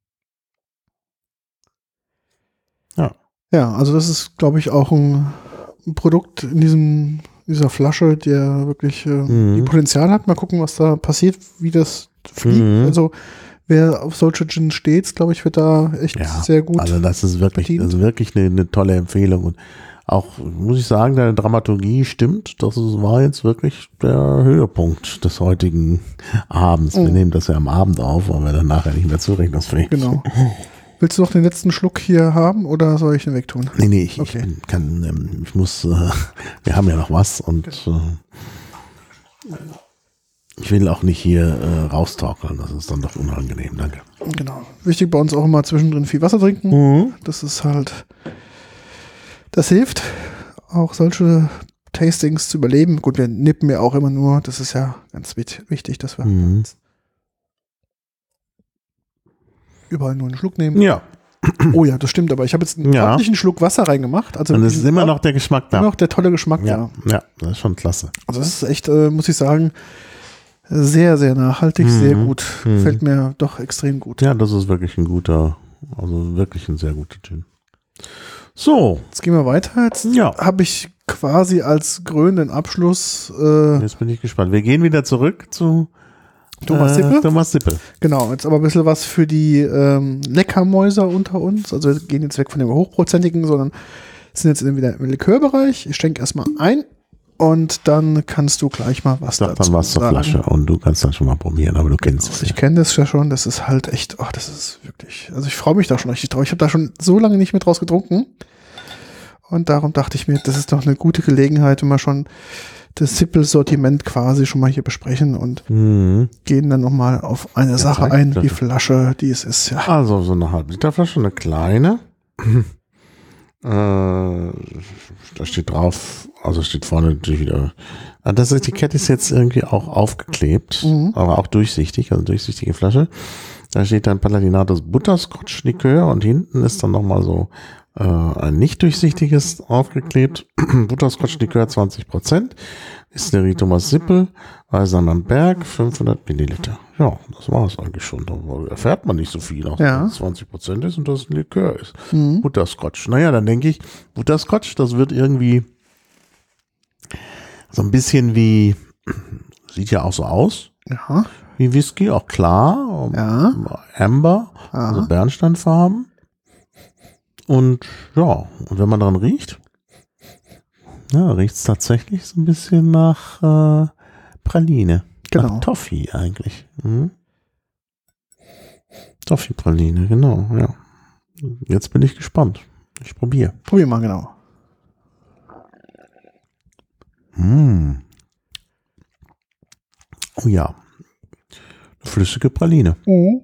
Ja, also das ist, glaube ich, auch ein Produkt in dieser Flasche, der wirklich die Potenzial hat. Mal gucken, was da passiert, wie das fliegt. Also wer auf solche Gin steht, glaube ich, wird da echt sehr gut. Also das ist wirklich eine tolle Empfehlung. Und auch, muss ich sagen, deine Dramaturgie stimmt. Das war jetzt wirklich der Höhepunkt des heutigen Abends. Wir nehmen das ja am Abend auf, weil wir dann nachher nicht mehr zurechnungsfähig sind. Genau. Willst du noch den letzten Schluck hier haben oder soll ich den wegtun? Nee, ich muss, wir haben ja noch was und ich will auch nicht hier raustorkeln, das ist dann doch unangenehm, danke. Genau. Wichtig bei uns auch immer zwischendrin viel Wasser trinken. Das ist halt, das hilft, auch solche Tastings zu überleben. Gut, wir nippen ja auch immer nur, das ist ja ganz wichtig, dass wir überall nur einen Schluck nehmen. Ja. Oh ja, das stimmt, aber ich habe jetzt einen ordentlichen Schluck Wasser reingemacht. Also und es ist immer noch der Geschmack da. Immer noch der tolle Geschmack da. Ja, das ist schon klasse. Also das ist echt, muss ich sagen, sehr, sehr nachhaltig, sehr gut. Fällt mir doch extrem gut. Ja, das ist wirklich wirklich ein sehr guter Gin. So. Jetzt gehen wir weiter. Jetzt habe ich quasi als krönenden Abschluss. Jetzt bin ich gespannt. Wir gehen wieder zurück zu Thomas Sippel. Thomas Sippel. Genau, jetzt aber ein bisschen was für die Leckermäuser unter uns. Also wir gehen jetzt weg von dem Hochprozentigen, sondern sind jetzt wieder im Likörbereich. Ich schenke erstmal ein und dann kannst du gleich mal was dazu sagen. Sag dann was zur Flasche und du kannst dann schon mal probieren, aber du kennst es. Ich kenne das ja schon, das ist halt echt, das ist wirklich, also ich freue mich da schon richtig drauf. Ich habe da schon so lange nicht mehr draus getrunken und darum dachte ich mir, das ist doch eine gute Gelegenheit, wenn wir schon das Sippel-Sortiment quasi schon mal hier besprechen und gehen dann nochmal auf eine Sache ein, die Flasche, die es ist. Ja. Also so eine Halb-Liter-Flasche, eine kleine. Da steht drauf, also steht vorne natürlich wieder, das Etikett ist jetzt irgendwie auch aufgeklebt, aber auch durchsichtig, also durchsichtige Flasche. Da steht dann Paladinatos Butterscotch-Likör und hinten ist dann nochmal so ein nicht durchsichtiges aufgeklebt. Butterscotch-Likör 20%. Ist der Thomas Sippel, Weißer am Berg, 500 Milliliter. Ja, das war es eigentlich schon. Da erfährt man nicht so viel, auch wenn es 20% ist und das ein Likör ist. Butterscotch. Naja, dann denke ich, Butterscotch, das wird irgendwie so ein bisschen wie, sieht ja auch so aus. Ja. Wie Whisky, auch klar. Amber, also Bernsteinfarben. Und ja, und wenn man dran riecht, riecht es tatsächlich so ein bisschen nach Praline. Genau. Nach Toffee eigentlich. Toffee-Praline, genau, ja. Jetzt bin ich gespannt. Ich probiere. Probier mal, genau. Oh ja. Flüssige Praline.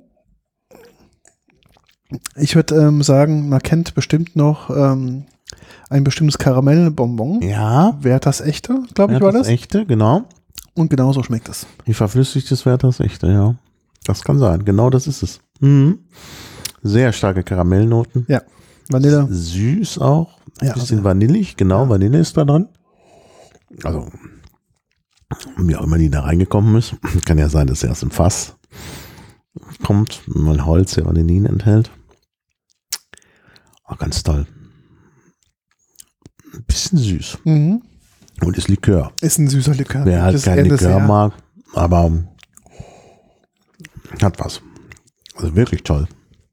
Ich würde sagen, man kennt bestimmt noch ein bestimmtes Karamellbonbon. Ja. Werthers Echte, glaube ich, war das. Echte, genau. Und genauso schmeckt es. Wie verflüssigt ist Werthers Echte, ja. Das kann sein, genau das ist es. Sehr starke Karamellnoten. Ja. Vanille. Süß auch. Ein Ja, bisschen vanillig, genau. Ja. Vanille ist da dran. Also, wie auch immer die da reingekommen ist. Kann ja sein, dass er aus dem Fass kommt, weil Holz ja Vanillin enthält. Auch ganz toll. Ein bisschen süß. Mhm. Und ist Likör. Ist ein süßer Likör. Wer halt kein Likör mag, aber hat was. Also wirklich toll.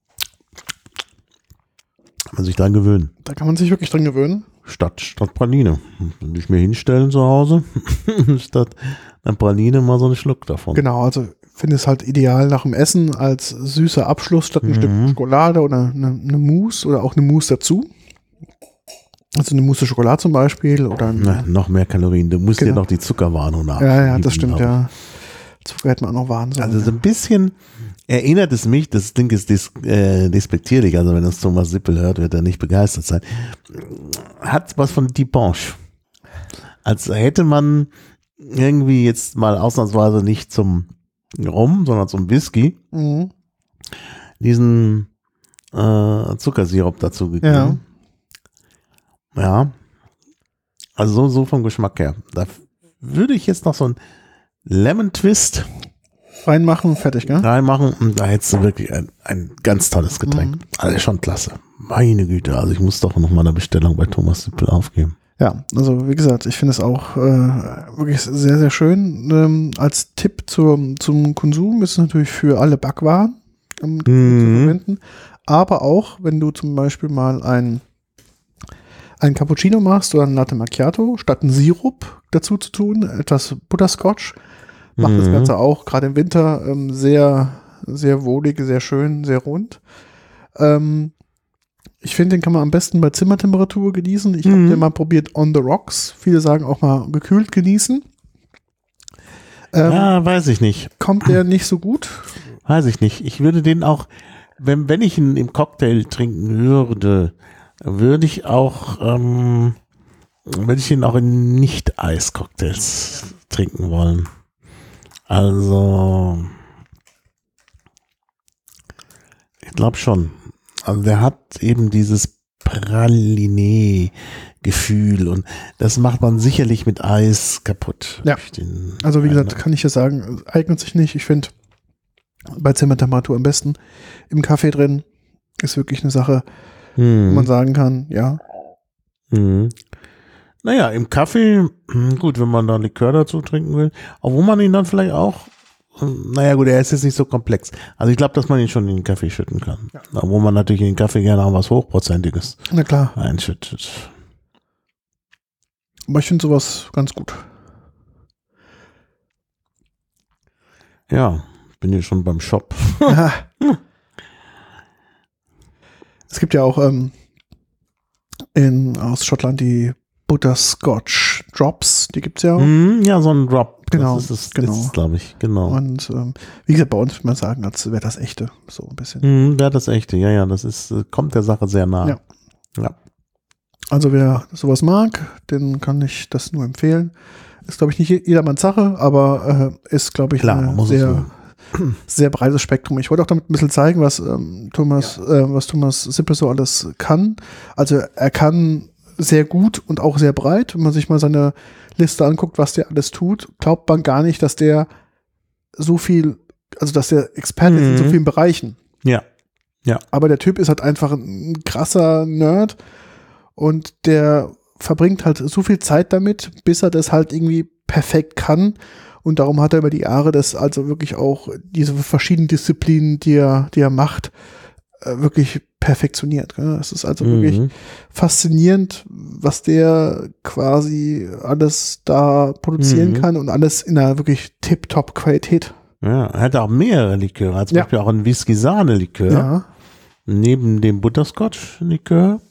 Kann man sich dran gewöhnen. Da kann man sich wirklich dran gewöhnen. Statt Praline. Wenn ich mir hinstellen zu Hause, statt einer Praline mal so einen Schluck davon. Genau, also finde es halt ideal nach dem Essen als süßer Abschluss statt ein Stück Schokolade oder eine Mousse oder auch eine Mousse dazu. Also eine Mousse Schokolade zum Beispiel oder noch mehr Kalorien. Du musst dir noch die Zuckerwarnung nach. Ja, das stimmt, ja. Zucker hätte man auch noch warnen sollen. Also so ein bisschen erinnert es mich, das Ding ist despektierlich, also wenn das Thomas Sippel hört, wird er nicht begeistert sein. Hat was von Dipanche. Als hätte man irgendwie jetzt mal ausnahmsweise nicht zum Rum, sondern zum Whisky diesen Zuckersirup dazu gegeben. Ja. Also so vom Geschmack her. Da würde ich jetzt noch so ein Lemon Twist reinmachen, fertig, gell? Reinmachen und da hättest du wirklich ein ganz tolles Getränk. Also schon klasse. Meine Güte, also ich muss doch noch mal eine Bestellung bei Thomas Sippel aufgeben. Ja, also wie gesagt, ich finde es auch wirklich sehr, sehr schön. Als Tipp zum Konsum ist es natürlich für alle Backwaren zu verwenden. Aber auch, wenn du zum Beispiel mal ein Cappuccino machst oder ein Latte Macchiato, statt einen Sirup dazu zu tun, etwas Butterscotch, macht das Ganze auch gerade im Winter sehr, sehr wohlig, sehr schön, sehr rund. Ich finde, den kann man am besten bei Zimmertemperatur genießen. Ich habe den mal probiert on the rocks. Viele sagen auch mal gekühlt genießen. Ja, weiß ich nicht. Kommt der nicht so gut? Weiß ich nicht. Ich würde den auch, wenn ich ihn im Cocktail trinken würde, würde ich ihn auch in Nicht-Eis-Cocktails trinken wollen. Also, ich glaube schon. Also der hat eben dieses Praline-Gefühl und das macht man sicherlich mit Eis kaputt. Ja, also wie gesagt, kann ich ja sagen, eignet sich nicht. Ich finde, bei Zimmertemperatur am besten. Im Kaffee drin ist wirklich eine Sache, wo man sagen kann, ja. Naja, im Kaffee, gut, wenn man da Likör dazu trinken will, obwohl man ihn dann vielleicht auch, naja gut, er ist jetzt nicht so komplex. Also ich glaube, dass man ihn schon in den Kaffee schütten kann. Ja. Obwohl man natürlich in den Kaffee gerne auch was Hochprozentiges einschüttet. Aber ich finde sowas ganz gut. Ja, bin hier schon beim Shop. Es gibt ja auch aus Schottland die Butterscotch Drops, die gibt es ja auch. Ja, so ein Drop. Genau, das ist glaube ich, genau. Und wie gesagt, bei uns würde man sagen, als wäre das echte, so ein bisschen. Wäre das echte, ja, das ist, kommt der Sache sehr nah. Ja. Also wer sowas mag, den kann ich das nur empfehlen. Ist, glaube ich, nicht jedermanns Sache, aber ist, glaube ich, ein sehr breites Spektrum. Ich wollte auch damit ein bisschen zeigen, was Thomas Sippel so alles kann. Also er kann sehr gut und auch sehr breit. Wenn man sich mal seine Liste anguckt, was der alles tut, glaubt man gar nicht, dass der so viel, also dass der Experte ist in so vielen Bereichen. Ja. Aber der Typ ist halt einfach ein krasser Nerd und der verbringt halt so viel Zeit damit, bis er das halt irgendwie perfekt kann. Und darum hat er über die Jahre das also wirklich auch diese verschiedenen Disziplinen, die er macht, wirklich perfektioniert. Es ist also wirklich faszinierend, was der quasi alles da produzieren kann und alles in einer wirklich tip-top Qualität. Ja, er hat auch mehrere Liköre, zum Beispiel auch ein Whisky-Sahne-Likör. Ja. Neben dem Butterscotch-Likör,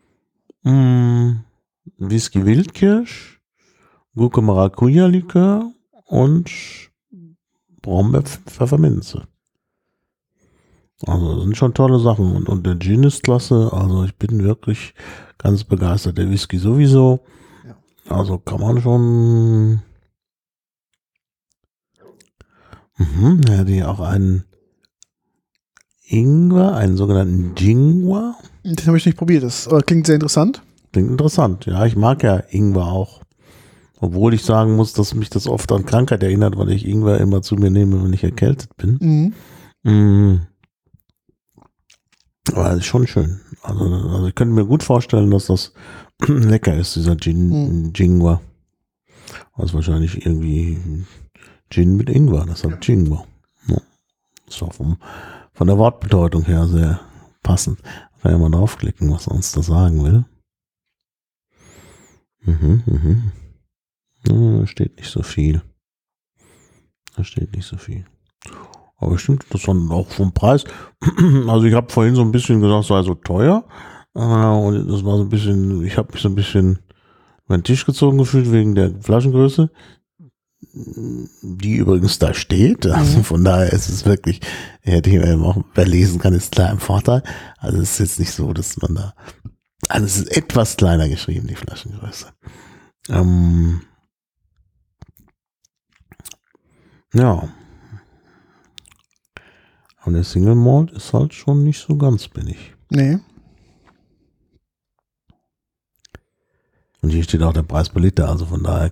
Whisky-Wildkirsch, Gurke-Maracuja-Likör und Brombeer-Pfefferminze. Also das sind schon tolle Sachen. Und der Gin ist klasse. Also ich bin wirklich ganz begeistert. Der Whisky sowieso. Ja. Also kann man schon. Er hat hier auch einen Ingwer, einen sogenannten Jingwa. Den habe ich nicht probiert. Das klingt sehr interessant. Klingt interessant. Ja, ich mag ja Ingwer auch. Obwohl ich sagen muss, dass mich das oft an Krankheit erinnert, weil ich Ingwer immer zu mir nehme, wenn ich erkältet bin. Aber das ist schon schön. Also ich könnte mir gut vorstellen, dass das lecker ist, dieser Jingwa. Also wahrscheinlich irgendwie Gin mit Ingwer, deshalb Jingwa. Ja. Das ist auch von der Wortbedeutung her sehr passend. Kann ja mal draufklicken, was er uns da sagen will. Da steht nicht so viel. Aber stimmt, das dann auch vom Preis. Also ich habe vorhin so ein bisschen gesagt, es sei so teuer. Und das war so ein bisschen, ich habe mich so ein bisschen über den Tisch gezogen gefühlt wegen der Flaschengröße, die übrigens da steht. Also von daher ist es wirklich, hätte ich mir auch, wer lesen kann, ist klar im Vorteil. Also es ist jetzt nicht so, dass man da, also es ist etwas kleiner geschrieben, die Flaschengröße. Ja. Und der Single Malt ist halt schon nicht so ganz billig. Nee. Und hier steht auch der Preis per Liter, also von daher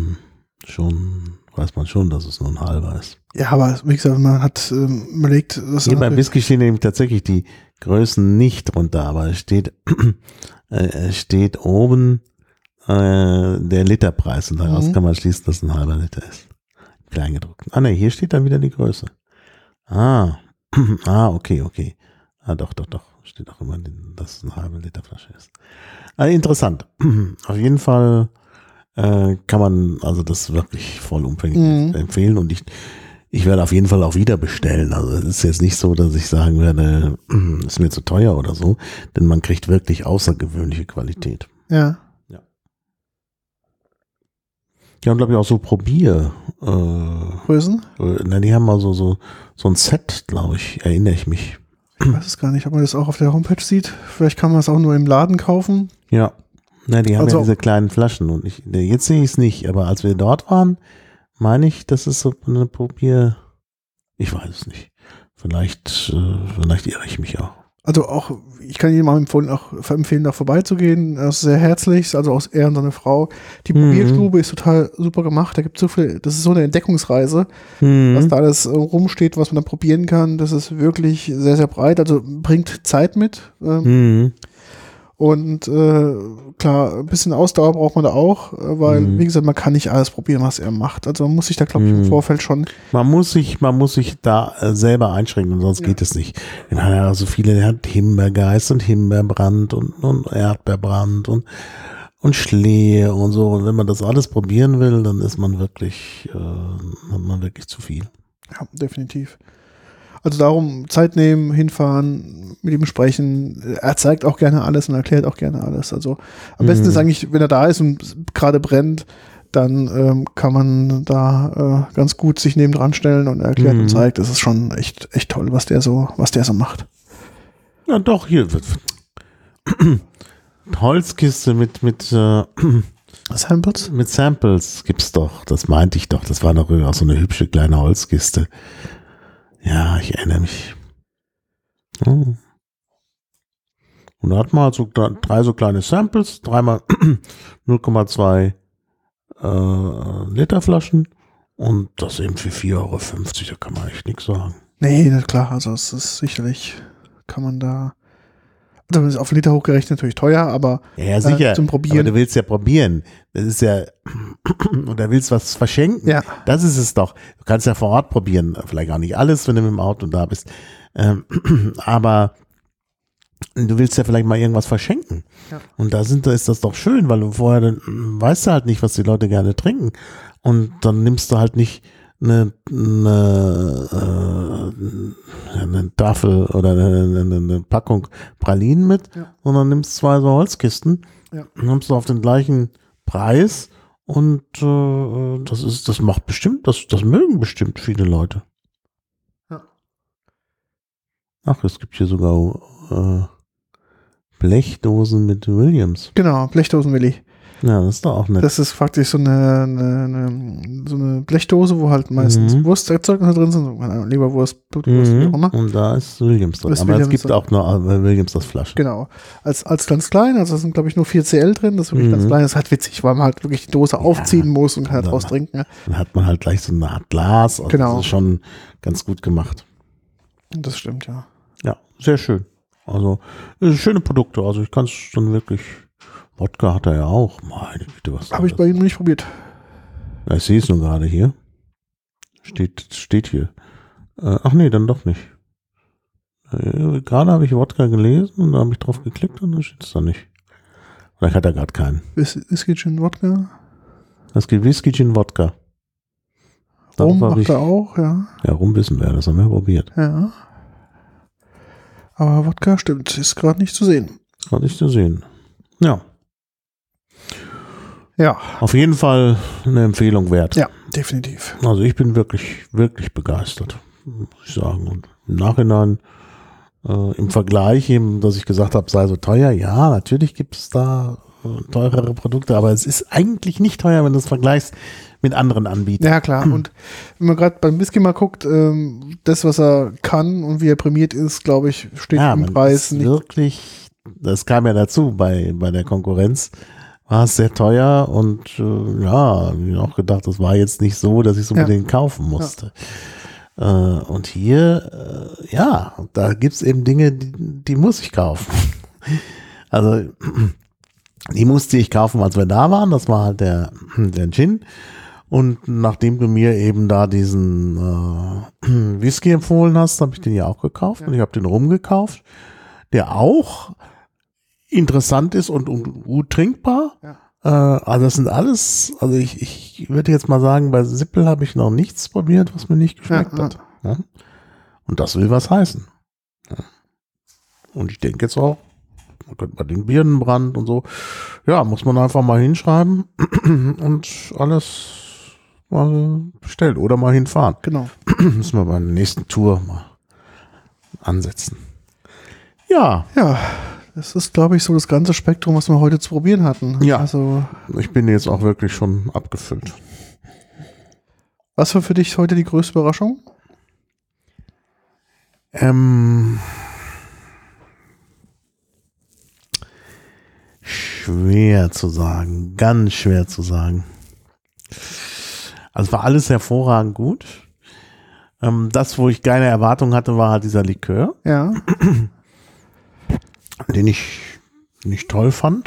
weiß man schon, dass es nur ein halber ist. Ja, aber wie gesagt, man hat überlegt, dass hier beim Whisky stehen nämlich tatsächlich die Größen nicht drunter, aber es steht oben der Literpreis und daraus kann man schließen, dass es ein halber Liter ist. Kleingedruckt. Ne, hier steht dann wieder die Größe. Okay. Doch. Steht auch immer, dass es eine halbe Liter Flasche ist. Interessant. Auf jeden Fall kann man also das wirklich vollumfänglich empfehlen und ich werde auf jeden Fall auch wieder bestellen. Also es ist jetzt nicht so, dass ich sagen werde, ist mir zu teuer oder so, denn man kriegt wirklich außergewöhnliche Qualität. Ja. Die haben, glaube ich, auch so Größen? Die haben also so ein Set, glaube ich, erinnere ich mich. Ich weiß es gar nicht, ob man das auch auf der Homepage sieht. Vielleicht kann man es auch nur im Laden kaufen. Ja. Die haben ja diese kleinen Flaschen und jetzt sehe ich es nicht, aber als wir dort waren, meine ich, das ist so eine Probier. Ich weiß es nicht. Vielleicht irre ich mich auch. Also auch, ich kann jedem mal empfehlen, da vorbeizugehen. Das ist sehr herzlich, also auch er und seine Frau. Die Probierstube ist total super gemacht. Da gibt es so viel, das ist so eine Entdeckungsreise, was da alles rumsteht, was man da probieren kann. Das ist wirklich sehr, sehr breit. Also bringt Zeit mit. Und klar, ein bisschen Ausdauer braucht man da auch, weil, wie gesagt, man kann nicht alles probieren, was er macht. Also man muss sich da, glaube ich, im Vorfeld schon... Man muss sich da selber einschränken, sonst geht es nicht. Er hat ja so viele, der hat Himbeergeist und Himbeerbrand und Erdbeerbrand und Schlehe und so. Und wenn man das alles probieren will, dann ist man wirklich, hat man wirklich zu viel. Ja, definitiv. Also darum Zeit nehmen, hinfahren, mit ihm sprechen. Er zeigt auch gerne alles und erklärt auch gerne alles. Also am besten ist eigentlich, wenn er da ist und gerade brennt, dann kann man da ganz gut sich nebendran stellen und er erklärt und zeigt. Das ist schon echt toll, was der so macht. Ja, doch, hier wird Holzkiste mit Samples? Mit Samples gibt's doch. Das meinte ich doch. Das war doch auch so eine hübsche kleine Holzkiste. Ja, ich erinnere mich. Und da hat man halt so 3 so kleine Samples, 3 mal 0,2 Liter Flaschen und das eben für 4,50 €, da kann man echt nichts sagen. Nee, das ist klar, also es ist sicherlich, kann man da, also auf Liter hochgerechnet natürlich teuer, aber ja, sicher. Zum Probieren. Aber du willst ja probieren. Das ist ja, oder willst was verschenken. Ja. Das ist es doch. Du kannst ja vor Ort probieren. Vielleicht auch nicht alles, wenn du mit dem Auto da bist. Aber du willst ja vielleicht mal irgendwas verschenken. Ja. Und da ist das doch schön, weil du vorher dann weißt du halt nicht, was die Leute gerne trinken. Und dann nimmst du halt nicht eine Tafel oder eine Packung Pralinen mit, sondern nimmst 2 so Holzkisten, nimmst du auf den gleichen Preis und das macht bestimmt, das mögen bestimmt viele Leute. Ja. Ach, es gibt hier sogar Blechdosen mit Williams. Genau, Blechdosen Willi. Ja, das ist doch auch nett. Das ist faktisch so eine Blechdose, wo halt meistens Wursterzeugnisse drin sind, so Leberwurst, Blutwurst, wie auch immer. Und da ist Williams drin. Aber es gibt auch nur Williams das Flasche. Genau. Als ganz klein, also da sind glaube ich nur 4 Cl drin, das ist wirklich ganz klein. Das ist halt witzig, weil man halt wirklich die Dose aufziehen muss und kann halt draus trinken. Ja. Dann hat man halt gleich so eine Art Glas. Also genau. Das ist schon ganz gut gemacht. Das stimmt, ja. Ja, sehr schön. Also, schöne Produkte. Also, ich kann es schon wirklich. Wodka hat er ja auch. Meine Güte, was. Habe ich bei ihm nicht probiert. Ja, ich sehe es nur gerade hier. Steht hier. Ach nee, dann doch nicht. Gerade habe ich Wodka gelesen und da habe ich drauf geklickt und dann steht es da nicht. Vielleicht hat er gerade keinen. Whisky, Gin, Wodka? Es gibt Whisky, Gin, Wodka. Rum macht er auch, ja. Ja, Rum wissen wir, das haben wir probiert. Ja. Aber Wodka stimmt, ist gerade nicht zu sehen. Gerade nicht zu sehen. Ja. Ja. Auf jeden Fall eine Empfehlung wert. Ja, definitiv. Also ich bin wirklich, wirklich begeistert, muss ich sagen. Und im Nachhinein, im Vergleich eben, dass ich gesagt habe, sei so teuer. Ja, natürlich gibt es da teurere Produkte, aber es ist eigentlich nicht teuer, wenn du es vergleichst mit anderen Anbietern. Ja, klar. Und wenn man gerade beim Whisky mal guckt, das, was er kann und wie er prämiert ist, glaube ich, steht im Preis nicht. Wirklich, das kam ja dazu bei der Konkurrenz. War es sehr teuer und ja, ich habe auch gedacht, das war jetzt nicht so, dass ich es unbedingt kaufen musste. Ja. Und hier, ja, da gibt es eben Dinge, die muss ich kaufen. Also, die musste ich kaufen, als wir da waren. Das war halt der Gin. Und nachdem du mir eben da diesen Whisky empfohlen hast, habe ich den ja auch gekauft. Ja. Und ich habe den rumgekauft, der auch interessant ist und gut trinkbar. Ja. Also das sind alles, also ich würde jetzt mal sagen, bei Sippel habe ich noch nichts probiert, was mir nicht geschmeckt hat. Ja? Und das will was heißen. Ja. Und ich denke jetzt auch, man könnte bei den Birnenbrand und so, ja, muss man einfach mal hinschreiben und alles mal bestellen oder mal hinfahren. Genau. Müssen wir bei der nächsten Tour mal ansetzen. Ja. Ja. Das ist, glaube ich, so das ganze Spektrum, was wir heute zu probieren hatten. Ja, also, ich bin jetzt auch wirklich schon abgefüllt. Was war für dich heute die größte Überraschung? Schwer zu sagen, ganz schwer zu sagen. Also es war alles hervorragend gut. Das, wo ich keine Erwartung hatte, war halt dieser Likör. Ja. Den ich nicht toll fand.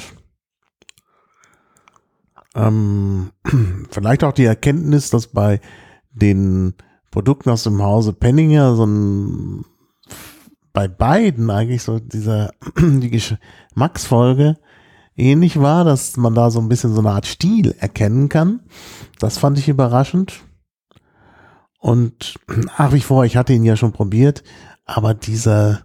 Vielleicht auch die Erkenntnis, dass bei den Produkten aus dem Hause Penninger bei beiden eigentlich so die Geschmacksfolge ähnlich war, dass man da so ein bisschen so eine Art Stil erkennen kann. Das fand ich überraschend. Und nach wie vor, ich hatte ihn ja schon probiert, aber dieser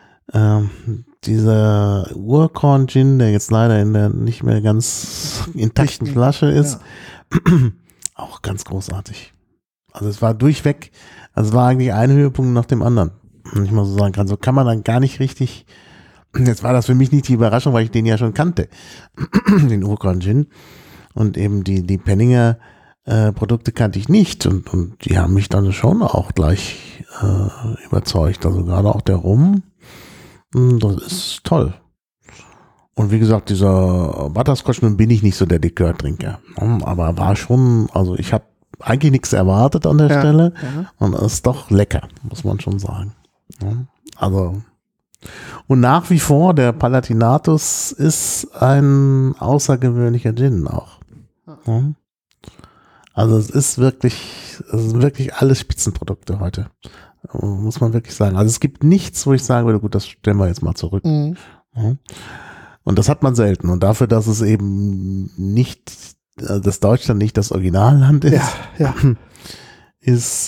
Urkorn-Gin, der jetzt leider in der nicht mehr ganz intakten Flasche ist, auch ganz großartig. Also es war durchweg, also es war eigentlich ein Höhepunkt nach dem anderen, wenn ich mal so sagen kann. So kann man dann gar nicht richtig, jetzt war das für mich nicht die Überraschung, weil ich den ja schon kannte, den Urkorn-Gin. Und eben die Penninger Produkte kannte ich nicht und die haben mich dann schon auch gleich überzeugt. Also gerade auch der Rum, das ist toll. Und wie gesagt, dieser Butterscotch, nun bin ich nicht so der Likörtrinker. Aber war schon, also ich habe eigentlich nichts erwartet an der Stelle. Ja. Und es ist doch lecker, muss man schon sagen. Also, und nach wie vor, der Palatinatus ist ein außergewöhnlicher Gin auch. Also es ist wirklich alles Spitzenprodukte heute. Muss man wirklich sagen. Also es gibt nichts, wo ich sagen würde, gut, das stellen wir jetzt mal zurück. Mhm. Und das hat man selten. Und dafür, dass es eben nicht, dass Deutschland nicht das Originalland ist, ist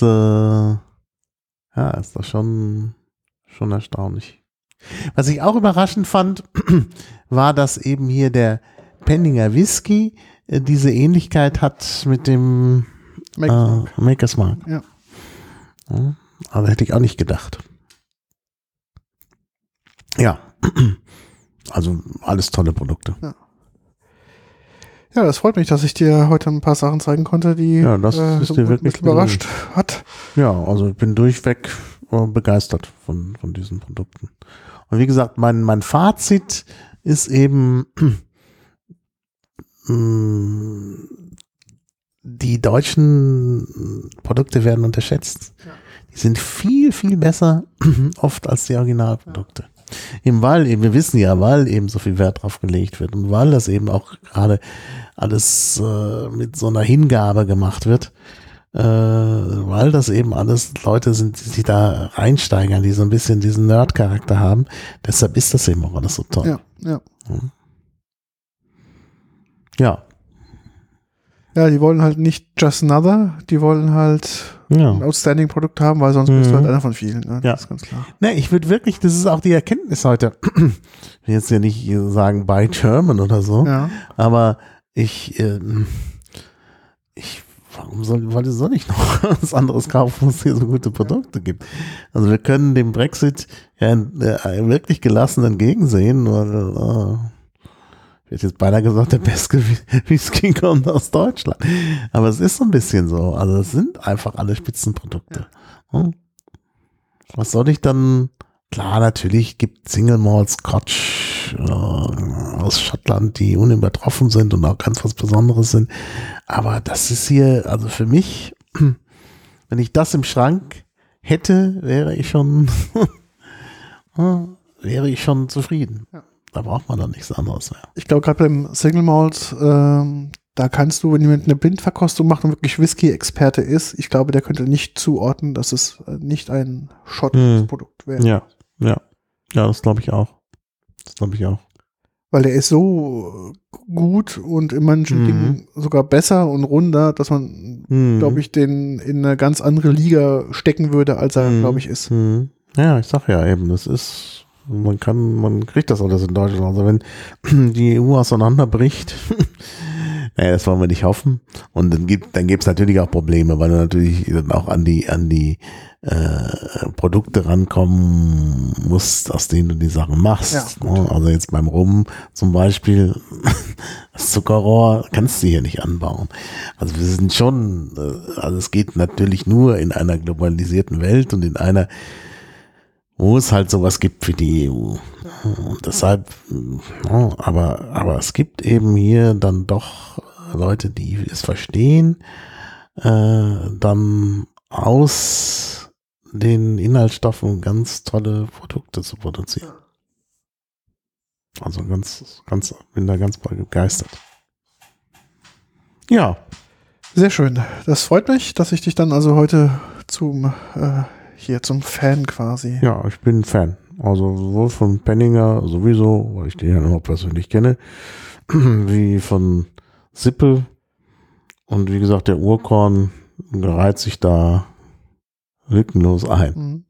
ist das schon erstaunlich. Was ich auch überraschend fand, war, dass eben hier der Penninger Whisky diese Ähnlichkeit hat mit dem Maker's Mark. Ja. Also hätte ich auch nicht gedacht. Ja, also alles tolle Produkte. Ja, das freut mich, dass ich dir heute ein paar Sachen zeigen konnte, die das ist dir wirklich überrascht hat. Ja, also ich bin durchweg begeistert von diesen Produkten. Und wie gesagt, mein Fazit ist eben, die deutschen Produkte werden unterschätzt. Ja. Die sind viel, viel besser oft als die Originalprodukte. Ja. Eben weil eben, wir wissen ja, weil eben so viel Wert drauf gelegt wird und weil das eben auch gerade alles mit so einer Hingabe gemacht wird, weil das eben alles Leute sind, die sich da reinsteigern, die so ein bisschen diesen Nerd-Charakter haben. Deshalb ist das eben auch alles so toll. Ja, ja. Ja. Ja, die wollen halt nicht just another, die wollen halt ein Outstanding-Produkt haben, weil sonst bist du halt einer von vielen. Ne? Ja. Das ist ganz klar. Ne, ich würde wirklich, das ist auch die Erkenntnis heute, ich will jetzt ja nicht sagen buy German oder so, aber warum soll ich noch was anderes kaufen, wo es hier so gute Produkte gibt? Also wir können dem Brexit ja wirklich gelassen entgegensehen, weil ich hätte jetzt beinahe gesagt, der beste Whisky kommt aus Deutschland. Aber es ist so ein bisschen so. Also es sind einfach alle Spitzenprodukte. Was soll ich dann? Klar, natürlich gibt Single Malt Scotch aus Schottland, die unübertroffen sind und auch ganz was Besonderes sind. Aber das ist hier, also für mich, wenn ich das im Schrank hätte, wäre ich schon zufrieden. Ja. Da braucht man dann nichts anderes mehr. Ich glaube, gerade beim Single Malt, da kannst du, wenn jemand eine Blindverkostung macht und wirklich Whisky-Experte ist, ich glaube, der könnte nicht zuordnen, dass es nicht ein schottisches Produkt wäre. Ja, das glaube ich auch. Weil der ist so gut und in manchen Dingen sogar besser und runder, dass man, glaube ich, den in eine ganz andere Liga stecken würde, als er, glaube ich, ist. Ja, ich sag ja eben, das ist, man kriegt das alles in Deutschland. Also wenn die EU auseinanderbricht, naja, das wollen wir nicht hoffen. Und dann gibt es natürlich auch Probleme, weil du natürlich dann auch an die Produkte rankommen musst, aus denen du die Sachen machst. Ja, also jetzt beim Rum zum Beispiel, das Zuckerrohr kannst du hier nicht anbauen. Also wir sind schon, also es geht natürlich nur in einer globalisierten Welt und in einer, wo es halt sowas gibt wie die EU. Und deshalb, aber es gibt eben hier dann doch Leute, die es verstehen, dann aus den Inhaltsstoffen ganz tolle Produkte zu produzieren. Also bin da ganz begeistert. Ja. Sehr schön. Das freut mich, dass ich dich dann also heute zum Fan quasi. Ja, ich bin Fan. Also sowohl von Penninger sowieso, weil ich den ja noch persönlich kenne, wie von Sippel. Und wie gesagt, der Urkorn reiht sich da lückenlos ein.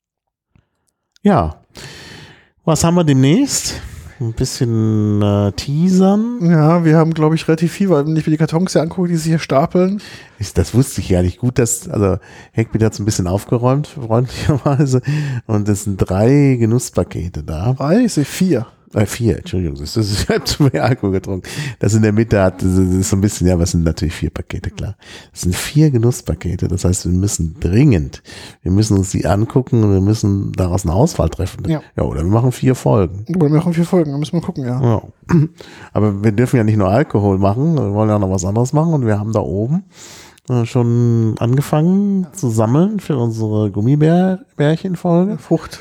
Ja. Was haben wir demnächst? Ein bisschen teasern. Ja, wir haben, glaube ich, relativ viel, weil wenn ich mir die Kartons hier angucke, die sich hier stapeln. Das wusste ich ja nicht gut, also Heckbeat hat es ein bisschen aufgeräumt, freundlicherweise. Und es sind 3 Genusspakete da. 3? Ich sehe 4. 4, Entschuldigung, das ist zu viel Alkohol getrunken. Das in der Mitte das ist so ein bisschen, ja, aber es sind natürlich 4 Pakete, klar. Das sind 4 Genusspakete, das heißt, wir müssen uns die angucken und wir müssen daraus eine Auswahl treffen. Ja, oder wir machen 4 Folgen. Oder wir machen 4 Folgen, dann müssen wir gucken, ja. Aber wir dürfen ja nicht nur Alkohol machen, wir wollen ja noch was anderes machen und wir haben da oben schon angefangen zu sammeln für unsere Gummibärchen-Folge.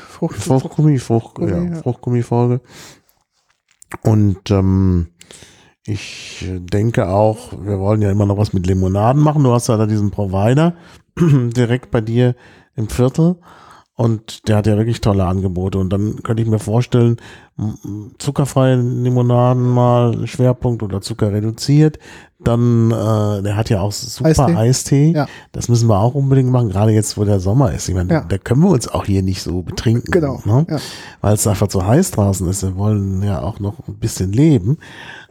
Fruchtgummi-Folge. Und ich denke auch, wir wollen ja immer noch was mit Limonaden machen. Du hast ja da diesen Provider direkt bei dir im Viertel und der hat ja wirklich tolle Angebote. Und dann könnte ich mir vorstellen, zuckerfreie Limonaden mal Schwerpunkt oder Zucker reduziert. Dann, der hat ja auch super Eistee. Ja. Das müssen wir auch unbedingt machen, gerade jetzt, wo der Sommer ist. Ich meine, da können wir uns auch hier nicht so betrinken. Genau. Ne? Ja. Weil es einfach zu heiß draußen ist. Wir wollen ja auch noch ein bisschen leben.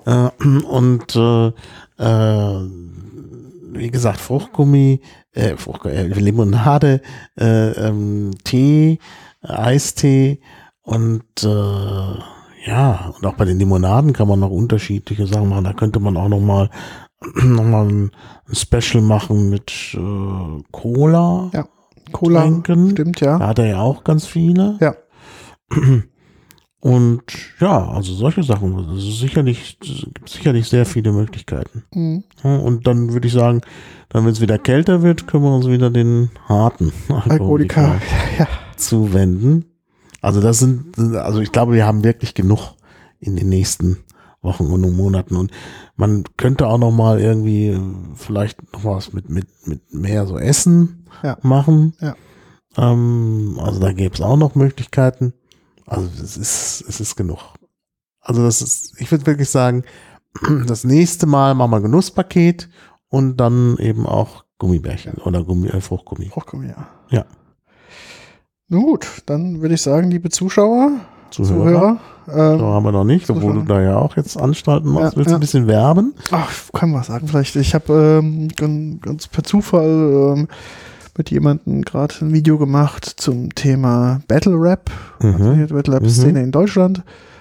Wie gesagt, Fruchtgummi, Limonade, Tee, Eistee und Ja, und auch bei den Limonaden kann man noch unterschiedliche Sachen machen. Da könnte man auch noch mal ein Special machen mit Cola. Ja, Cola, Trinken. stimmt, ja. Da hat er ja auch ganz viele. Ja. Und ja, also solche Sachen. Also gibt sicherlich sehr viele Möglichkeiten. Mhm. Und dann würde ich sagen, dann, wenn es wieder kälter wird, können wir uns wieder den harten Alkoholika zuwenden. Also also ich glaube, wir haben wirklich genug in den nächsten Wochen und Monaten. Und man könnte auch noch mal irgendwie vielleicht noch was mit mehr so Essen machen. Ja. Also da gäbe es auch noch Möglichkeiten. Also es ist genug. Also ich würde wirklich sagen, das nächste Mal machen wir Genusspaket und dann eben auch Gummibärchen oder Fruchtgummi. Fruchtgummi, ja. Ja. Nun gut, dann würde ich sagen, liebe Zuhörer. So haben wir noch nicht, obwohl du da ja auch jetzt Anstalten machst. Willst du ein bisschen werben? Ach, kann man sagen, vielleicht. Ich habe ganz per Zufall mit jemandem gerade ein Video gemacht zum Thema Battle Rap, also die Battle Rap Szene in Deutschland.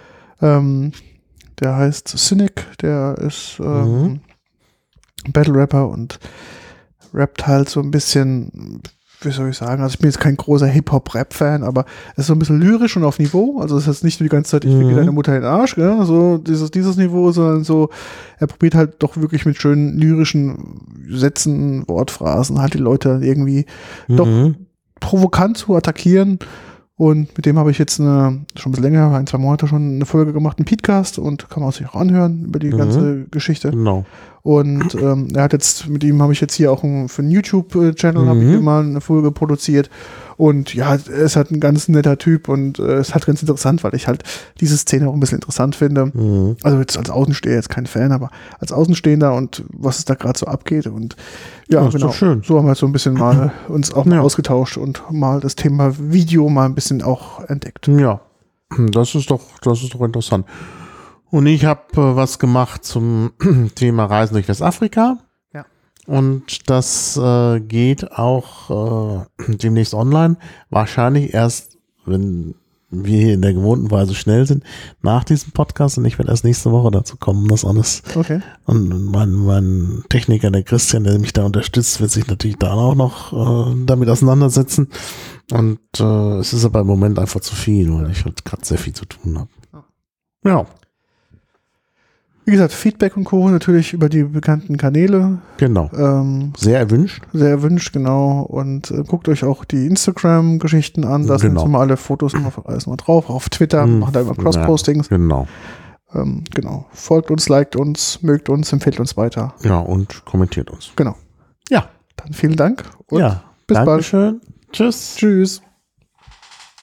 Der heißt Cynic, der ist Battle Rapper und rappt halt so ein bisschen, wie soll ich sagen, also ich bin jetzt kein großer Hip-Hop-Rap-Fan, aber es ist so ein bisschen lyrisch und auf Niveau, also es ist jetzt nicht nur die ganze Zeit, ich will deine Mutter in den Arsch, gell? So dieses Niveau, sondern so, er probiert halt doch wirklich mit schönen lyrischen Sätzen, Wortphrasen halt die Leute irgendwie doch provokant zu attackieren. Und mit dem habe ich jetzt schon ein bisschen länger, 1-2 Monate schon eine Folge gemacht, einen Podcast, und kann man sich auch anhören über die ganze Geschichte. Genau. Und mit ihm habe ich jetzt hier auch für einen YouTube-Channel habe ich mal eine Folge produziert. Und ja, er ist halt ein ganz netter Typ und ist halt ganz interessant, weil ich halt diese Szene auch ein bisschen interessant finde. Also jetzt als Außenstehender, jetzt kein Fan, aber als Außenstehender und was es da gerade so abgeht. Und ja, genau. Schön. So haben wir so ein bisschen mal uns auch mal ausgetauscht und mal das Thema Video mal ein bisschen auch entdeckt. Ja, das ist doch interessant. Und ich habe was gemacht zum Thema Reisen durch Westafrika. Ja. Und das geht auch demnächst online. Wahrscheinlich erst, wenn wir hier in der gewohnten Weise schnell sind, nach diesem Podcast. Und ich werde erst nächste Woche dazu kommen, das alles. Okay. Und mein Techniker, der Christian, der mich da unterstützt, wird sich natürlich da auch noch damit auseinandersetzen. Und es ist aber im Moment einfach zu viel, weil ich halt gerade sehr viel zu tun habe. Ja. Wie gesagt, Feedback und Co. natürlich über die bekannten Kanäle. Genau. Sehr erwünscht. Sehr erwünscht, genau. Und guckt euch auch die Instagram-Geschichten an. Da sind mal alle Fotos alles mal drauf. Auf Twitter machen da immer Cross-Postings. Ja, genau. Genau. Folgt uns, liked uns, mögt uns, empfiehlt uns weiter. Ja, und kommentiert uns. Genau. Ja. Dann vielen Dank und ja, bis Dankeschön. bald. Tschüss.